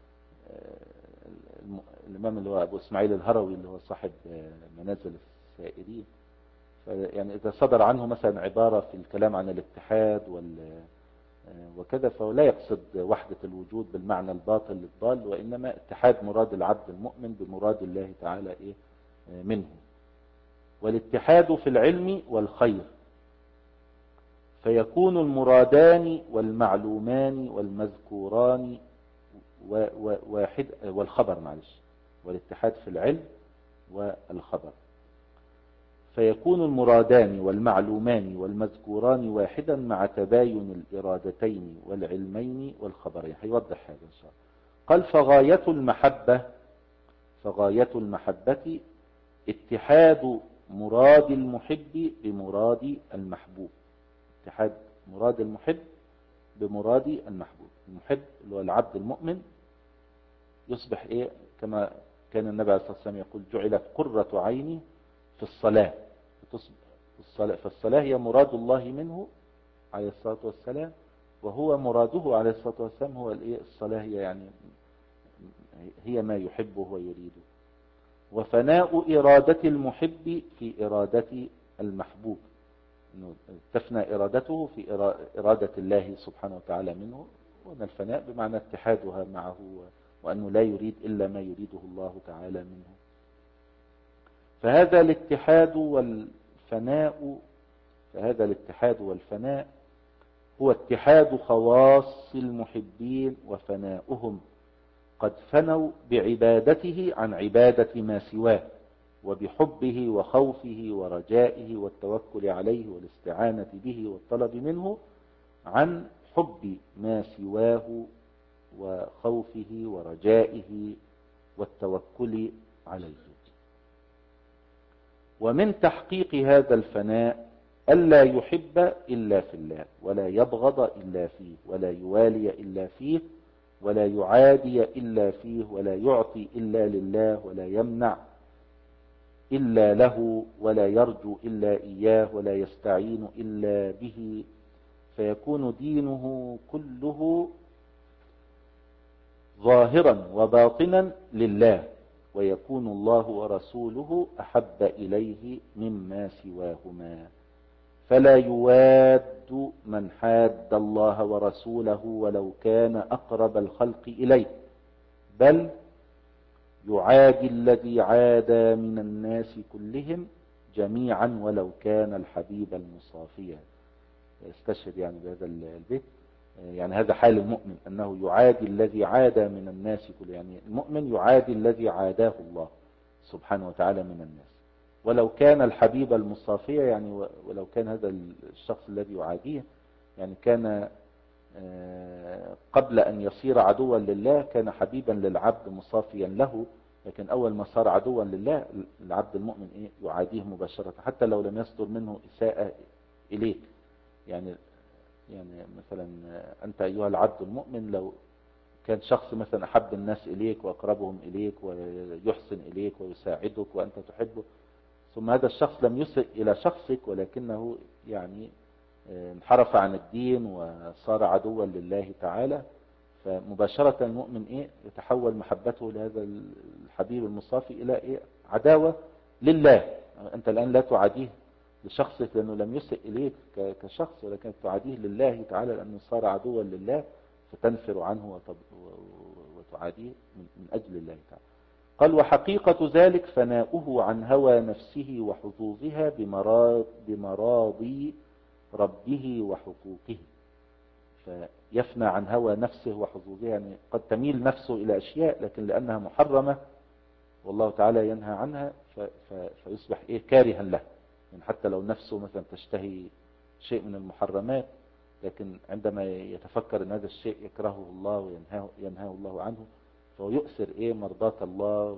[SPEAKER 1] الإمام اللي هو أبو إسماعيل الهروي اللي هو صاحب منازل السائرين. يعني إذا صدر عنه مثلا عبارة في الكلام عن الاتحاد وال وكذا، فهو لا يقصد وحدة الوجود بالمعنى الباطل للضال، وإنما اتحاد مراد العبد المؤمن بمراد الله تعالى إيه منه. والاتحاد في العلم والخير، فيكون المرادان والمعلومان والمذكوران واحد، والخبر معلش والاتحاد في العلم والخبر، فيكون المرادان والمعلومان والمذكوران واحدا مع تباين الإرادتين والعلمين والخبرين. هيوضح هذا إن شاء الله. قال فغاية المحبة فغاية المحبة اتحاد مراد المحب بمراد المحبوب. اتحاد مراد المحب بمراد المحبوب. المحب اللي هو العبد المؤمن يصبح ايه كما كان النبي عليه الصلاة والسلام يقول جعلت قرة عيني في الصلاة. فالصلاة هي مراد الله منه عليه الصلاة والسلام، وهو مراده عليه الصلاة والسلام هو الايه الصلاة، هي يعني هي ما يحبه ويريده. وفناء إرادة المحب في إرادة المحبوب، انه تفنى إرادته في إرادة الله سبحانه وتعالى منه. وأن الفناء بمعنى اتحادها معه، وأنه لا يريد إلا ما يريده الله تعالى منه. فهذا الاتحاد والفناء فهذا الاتحاد والفناء هو اتحاد خواص المحبين وفناؤهم، قد فنوا بعبادته عن عبادة ما سواه، وبحبه وخوفه ورجائه والتوكل عليه والاستعانة به والطلب منه عن حب ما سواه وخوفه ورجائه والتوكل عليه. ومن تحقيق هذا الفناء ألا يحب إلا في الله، ولا يبغض إلا فيه، ولا يوالي إلا فيه، ولا يعادي إلا فيه، ولا يعطي إلا لله، ولا يمنع إلا له ولا يرجو إلا إياه ولا يستعين إلا به، فيكون دينه كله ظاهرا وباطنا لله، ويكون الله ورسوله أحب إليه مما سواهما. فلا يواد من حاد الله ورسوله ولو كان أقرب الخلق إليه، بل يعادي الذي عادى من الناس كلهم جميعا ولو كان الحبيب المصافيا. استشهد يعني بهذا البيت، يعني هذا حال المؤمن أنه يعادي الذي عادى من الناس كلهم، يعني المؤمن يعادي الذي عاداه الله سبحانه وتعالى من الناس ولو كان الحبيب المصافية، يعني ولو كان هذا الشخص الذي يعاديه يعني كان قبل أن يصير عدوا لله كان حبيبا للعبد مصافيا له، لكن أول ما صار عدوا لله العبد المؤمن إيه يعاديه مباشرة حتى لو لم يصدر منه إساءة إليك. يعني يعني مثلا أنت أيها العبد المؤمن لو كان شخص مثلا أحب الناس إليك وأقربهم إليك ويحسن إليك ويساعدك وأنت تحبه، ثم هذا الشخص لم يسئ إلى شخصك ولكنه يعني انحرف عن الدين وصار عدوا لله تعالى، فمباشرة المؤمن إيه يتحول محبته لهذا الحبيب المصافي إلى إيه عداوة لله. أنت الآن لا تعاديه لشخصك لأنه لم يسئ إليك كشخص، ولكن تعاديه لله تعالى لأنه صار عدوا لله، فتنفر عنه وتعاديه من أجل الله تعالى. قال وحقيقة ذلك فناؤه عن هوى نفسه وحظوظها بمراض بمراضي ربه وحقوقه. فيفنى عن هوى نفسه وحظوظها، يعني قد تميل نفسه إلى أشياء لكن لأنها محرمة والله تعالى ينهى عنها فيصبح إيه كارها له، يعني حتى لو نفسه مثلا تشتهي شيء من المحرمات لكن عندما يتفكر أن هذا الشيء يكرهه الله وينهاه ينهاه الله عنه فهو يؤثر إيه مرضاة الله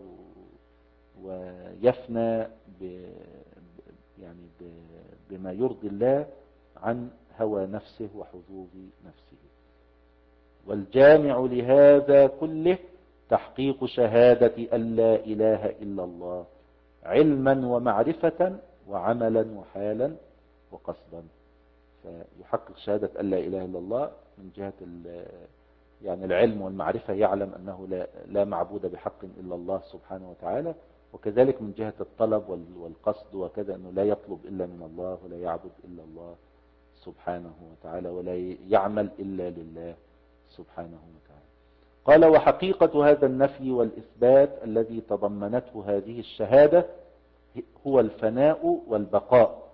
[SPEAKER 1] ويفنى ب يعني بما يرضي الله عن هوى نفسه وحظوظ نفسه. والجامع لهذا كله تحقيق شهادة أن لا إله إلا الله علما ومعرفة وعملا وحالا وقصدا. فيحقق شهادة أن لا إله إلا الله من جهة يعني العلم والمعرفة، يعلم أنه لا, لا معبود بحق إلا الله سبحانه وتعالى، وكذلك من جهة الطلب والقصد وكذا أنه لا يطلب إلا من الله ولا يعبد إلا الله سبحانه وتعالى ولا يعمل إلا لله سبحانه وتعالى. قال وحقيقة هذا النفي والإثبات الذي تضمنته هذه الشهادة هو الفناء والبقاء،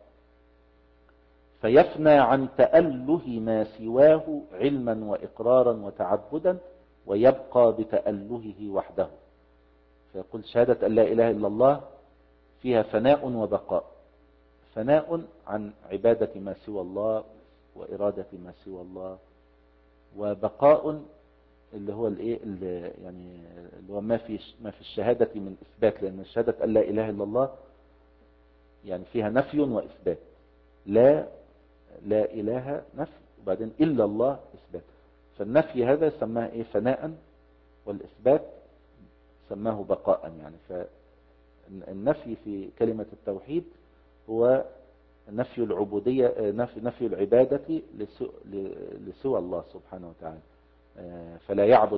[SPEAKER 1] فيفنى عن تأله ما سواه علما وإقرارا وتعبدا ويبقى بتألهه وحده. فيقول شهادة أن لا إله إلا الله فيها فناء وبقاء، فناء عن عبادة ما سوى الله وإرادة ما سوى الله، وبقاء اللي هو الايه اللي يعني اللي هو ما في ما في الشهادة من إثبات، لأن شهادة أن لا إله إلا الله يعني فيها نفي وإثبات، لا لا إله نفي وبعدين إلا الله إثبات، فالنفي هذا سماه إيه فناء والإثبات سماه بقاء. يعني فالنفي في كلمة التوحيد هو نفي العبودية نفي, نفي العبادة لسوى الله سبحانه وتعالى، فلا يعبد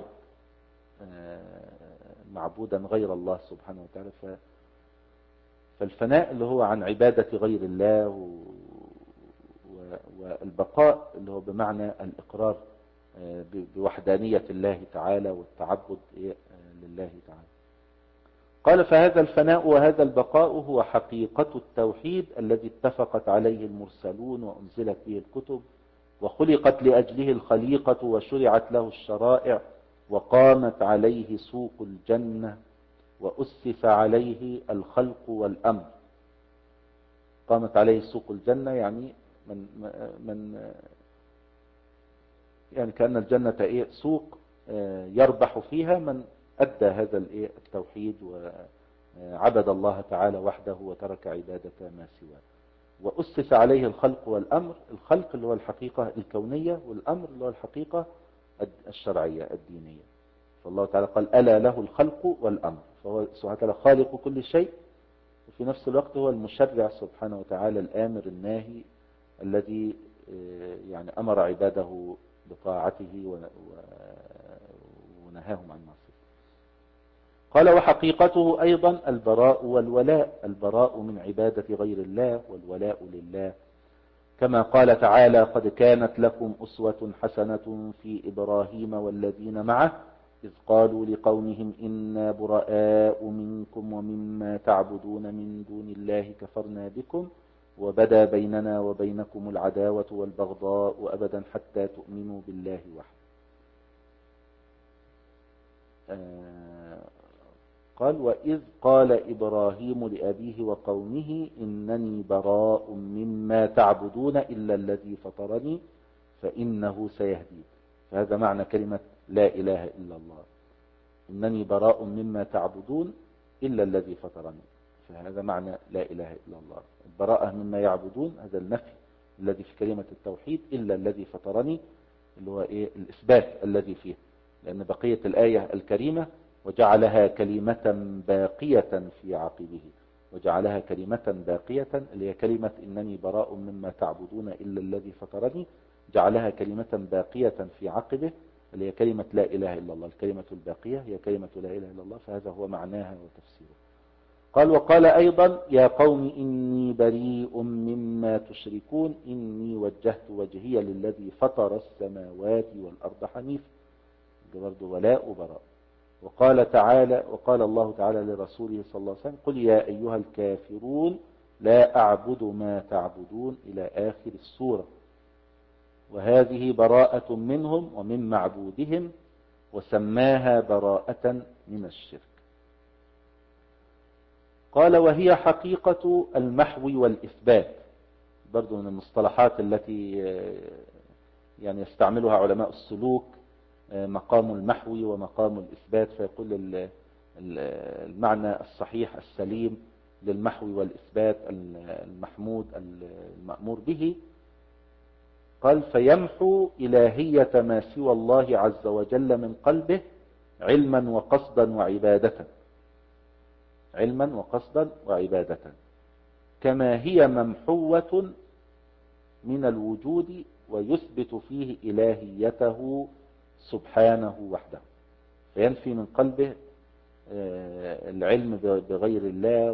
[SPEAKER 1] معبودا غير الله سبحانه وتعالى. فالفناء اللي هو عن عبادة غير الله، والبقاء اللي هو بمعنى الإقرار بوحدانية الله تعالى والتعبد لله تعالى. قال فهذا الفناء وهذا البقاء هو حقيقة التوحيد الذي اتفقت عليه المرسلون وأنزلت به الكتب وخلقت لأجله الخليقة وشرعت له الشرائع وقامت عليه سوق الجنة وأسس عليه الخلق والأمر. قامت عليه سوق الجنة يعني من من يعني كأن الجنة إيه سوق يربح فيها من أدى هذا الإيه التوحيد وعبد الله تعالى وحده وترك عبادة ما سواه. وأسس عليه الخلق والأمر، الخلق اللي هو الحقيقة الكونية والأمر اللي هو الحقيقة الشرعية الدينية. فالله تعالى قال ألا له الخلق والأمر، فهو سبحانه وتعالى خالق كل شيء وفي نفس الوقت هو المشرع سبحانه وتعالى، الآمر الناهي الذي يعني أمر عباده بطاعته ونهاهم عن معصيته. قال وحقيقته أيضا البراء والولاء، البراء من عبادة غير الله والولاء لله، كما قال تعالى قد كانت لكم أسوة حسنة في إبراهيم والذين معه إذ قالوا لقومهم إنا براء منكم ومما تعبدون من دون الله كفرنا بكم وبدا بيننا وبينكم العداوة والبغضاء أبدا حتى تؤمنوا بالله وحده. آه قال وإذ قال إبراهيم لأبيه وقومه إنني براء مما تعبدون إلا الذي فطرني فإنه سيهدين. فهذا معنى كلمة لا إله إلا الله، إنني براء مما تعبدون إلا الذي فطرني، فهذا معنى لا إله إلا الله. البراءة مما يعبدون هذا النفي الذي في كلمة التوحيد، إلا الذي فطرني اللي هو إيه الإثبات الذي فيه، لأن بقية الآية الكريمة وجعلها كلمة باقية في عقبه، وجعلها كلمة باقية اللي هي كلمة إنني براء مما تعبدون إلا الذي فطرني، جعلها كلمة باقية في عقبه اللي هي كلمة لا إله إلا الله. الكلمة الباقية هي كلمة لا إله إلا الله، فهذا هو معناها وتفسيره. قال وقال أيضا يا قوم إني بريء مما تشركون إني وجهت وجهي للذي فطر السماوات والأرض حنيفا، برضو ولاء وبراء. وقال تعالى وقال الله تعالى لرسوله صلى الله عليه وسلم قل يا أيها الكافرون لا أعبد ما تعبدون إلى آخر السورة، وهذه براءة منهم ومن معبودهم وسماها براءة من الشرك. قال وهي حقيقة المحو والإثبات، برضو من المصطلحات التي يعني يستعملها علماء السلوك، مقام المحو ومقام الإثبات. فيقول المعنى الصحيح السليم للمحو والإثبات المحمود المأمور به، قال فيمحو إلهية ما سوى الله عز وجل من قلبه علما وقصدا وعبادة، علما وقصدا وعبادة، كما هي ممحوة من الوجود ويثبت فيه إلهيته سبحانه وحده. فينفي من قلبه العلم بغير الله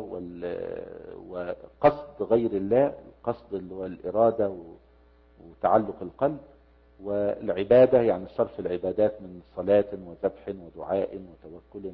[SPEAKER 1] وقصد غير الله، القصد اللي هو الإرادة وتعلق القلب، والعبادة يعني صرف العبادات من صلاة وذبح ودعاء وتوكل.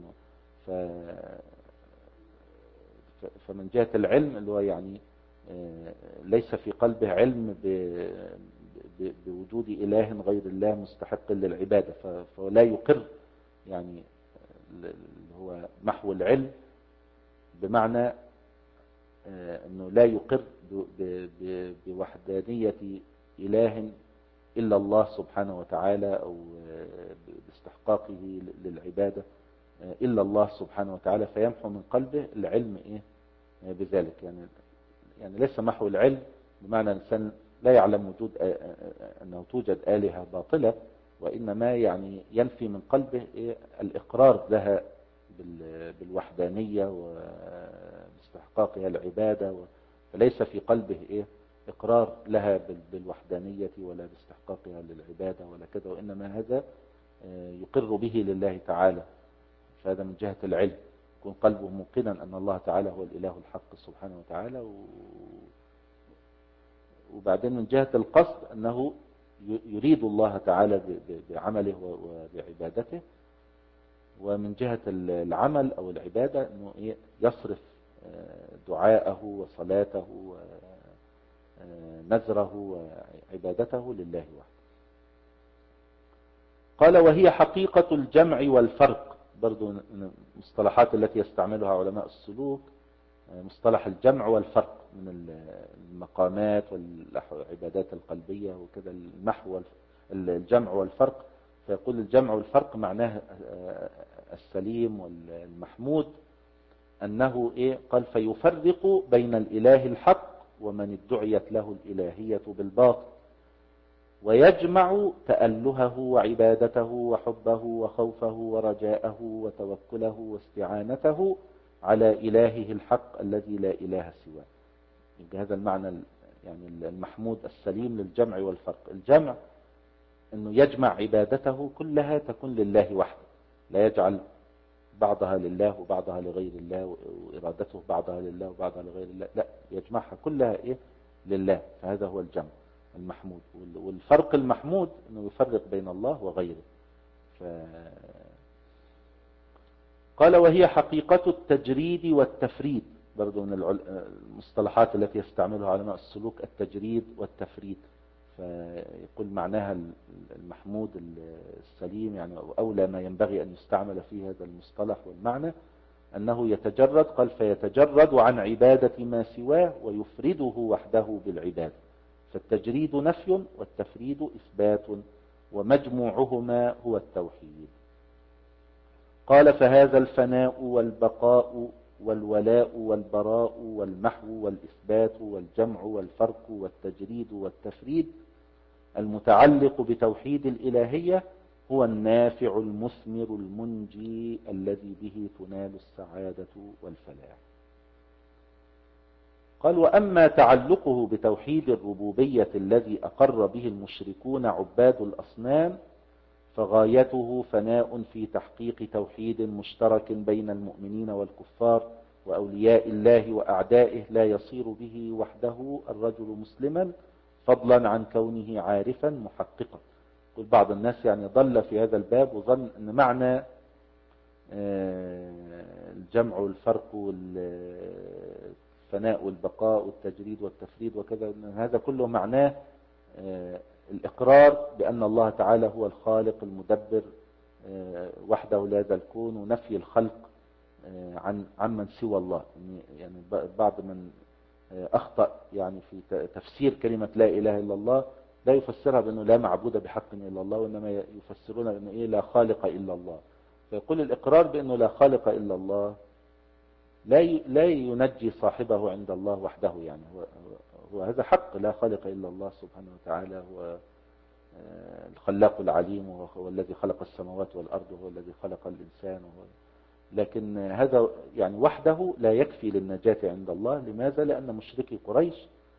[SPEAKER 1] فمن جهة العلم اللي هو يعني ليس في قلبه علم بوجود إله غير الله مستحق للعبادة، فلا يقر، يعني اللي هو محو العلم بمعنى أنه لا يقر بوحدانية إله إلا الله سبحانه وتعالى، أو باستحقاقه للعبادة إلا الله سبحانه وتعالى، فيمحو من قلبه العلم إيه بذلك. يعني يعني ليس محو العلم بمعنى الإنسان لا يعلم وجود أنه توجد آلهة باطلة، وإنما يعني ينفي من قلبه إيه الإقرار لها بالوحدانية واستحقاقها العبادة، فليس في قلبه إيه إقرار لها بالوحدانية ولا باستحقاقها للعبادة ولا كذا، وإنما هذا يقر به لله تعالى. فهذا من جهة العلم، يكون قلبه موقنا أن الله تعالى هو الإله الحق سبحانه وتعالى. وبعدين من جهة القصد أنه يريد الله تعالى بعمله وبعبادته، ومن جهة العمل أو العبادة أنه يصرف دعاءه وصلاته ونذره وعبادته لله وحده. قال وهي حقيقة الجمع والفرق، برضو من المصطلحات التي يستعملها علماء السلوك مصطلح الجمع والفرق من المقامات والعبادات القلبية وكذا، المحو الجمع والفرق. فيقول الجمع والفرق معناه السليم والمحمود أنه إيه قال فيفرق بين الإله الحق ومن ادعيت له الإلهية بالباطل، ويجمع تألهه وعبادته وحبه وخوفه ورجاءه وتوكله واستعانته على إلهه الحق الذي لا إله سواه. يبقى هذا المعنى يعني المحمود السليم للجمع والفرق. الجمع أنه يجمع عبادته كلها تكون لله وحده، لا يجعل بعضها لله وبعضها لغير الله، وإرادته بعضها لله وبعضها لغير الله، لا، يجمعها كلها إيه؟ لله. فهذا هو الجمع المحمود. والفرق المحمود أنه يفرق بين الله وغيره. ف... قال وهي حقيقة التجريد والتفريد، برضو من المصطلحات التي يستعملها علماء السلوك، التجريد والتفريد. فيقول معناها المحمود السليم يعني أولى ما ينبغي أن يستعمل فيه هذا المصطلح والمعنى أنه يتجرد، قال فيتجرد عن عبادة ما سواه ويفرده وحده بالعبادة. فالتجريد نفي والتفريد إثبات، ومجموعهما هو التوحيد. قال فهذا الفناء والبقاء والولاء والبراء والمحو والإثبات والجمع والفرق والتجريد والتفريد المتعلق بتوحيد الإلهية هو النافع المثمر المنجي الذي به تنال السعادة والفلاح. قال وأما تعلقه بتوحيد الربوبية الذي أقر به المشركون عباد الأصنام فغايته فناء في تحقيق توحيد مشترك بين المؤمنين والكفار وأولياء الله وأعدائه لا يصير به وحده الرجل مسلما فضلا عن كونه عارفا محققا. قل بعض الناس يعني ضل في هذا الباب وظن أن معنى الجمع والفرق والفناء والبقاء والتجريد والتفريد وكذا، أن هذا كله معناه الإقرار بأن الله تعالى هو الخالق المدبر وحده لهذا الكون، ونفي الخلق عن عمن سوى الله. يعني بعض من أخطأ يعني في تفسير كلمة لا إله إلا الله لا يفسرها بأنه لا معبود بحق إلا الله، وإنما يفسرونها بأنه إيه لا خالق إلا الله. فيقول الإقرار بأنه لا خالق إلا الله لا لا ينجي صاحبه عند الله وحده. يعني هو, هو هذا حق، لا خالق إلا الله سبحانه وتعالى، هو الخلاق العليم، وهو الذي خلق السماوات والأرض، وهو الذي خلق الإنسان، وهو لكن هذا يعني وحده لا يكفي للنجاة عند الله. لماذا؟ لأن مشركي قريش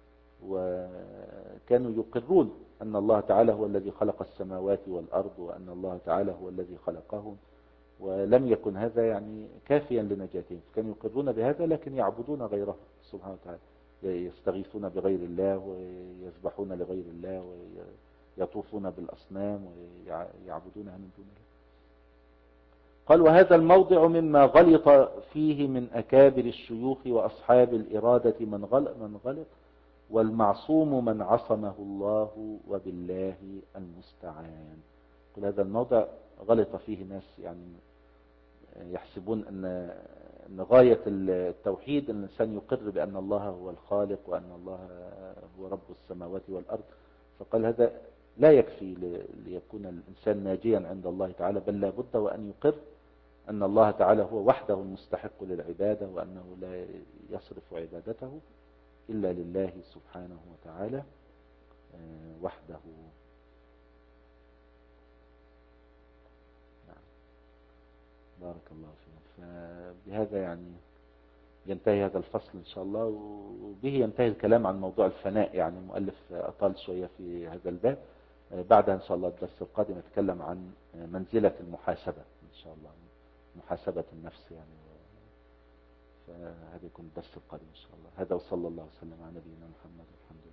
[SPEAKER 1] وكانوا يقرون أن الله تعالى هو الذي خلق السماوات والأرض، وأن الله تعالى هو الذي خلقهم، ولم يكن هذا يعني كافيا لنجاتهم. كانوا يقرون بهذا لكن يعبدون غيره سبحانه وتعالى، يستغيثون بغير الله ويذبحون لغير الله ويطوفون بالأصنام ويعبدونها من دون الله. قال وهذا الموضع مما غلط فيه من أكابر الشيوخ وأصحاب الإرادة من غلط, من غلط والمعصوم من عصمه الله وبالله المستعان. قل هذا الموضع غلط فيه ناس يعني يحسبون أن أن غاية التوحيد أن الإنسان يقر بأن الله هو الخالق وأن الله هو رب السماوات والأرض. فقال هذا لا يكفي ليكون الإنسان ناجيا عند الله تعالى، بل لا بد وأن يقر أن الله تعالى هو وحده المستحق للعبادة، وأنه لا يصرف عبادته إلا لله سبحانه وتعالى وحده. نعم. بارك الله فيكم. فبهذا يعني ينتهي هذا الفصل إن شاء الله، وبه ينتهي الكلام عن موضوع الفناء. يعني المؤلف أطال شوية في هذا الباب. بعدها إن شاء الله الدرس القادم يتكلم عن منزلة المحاسبة إن شاء الله، محاسبة النفس يعني. فهذا يكون الدرس القادم إن شاء الله. هذا وصلى الله وسلم على نبينا محمد. الحمد لله.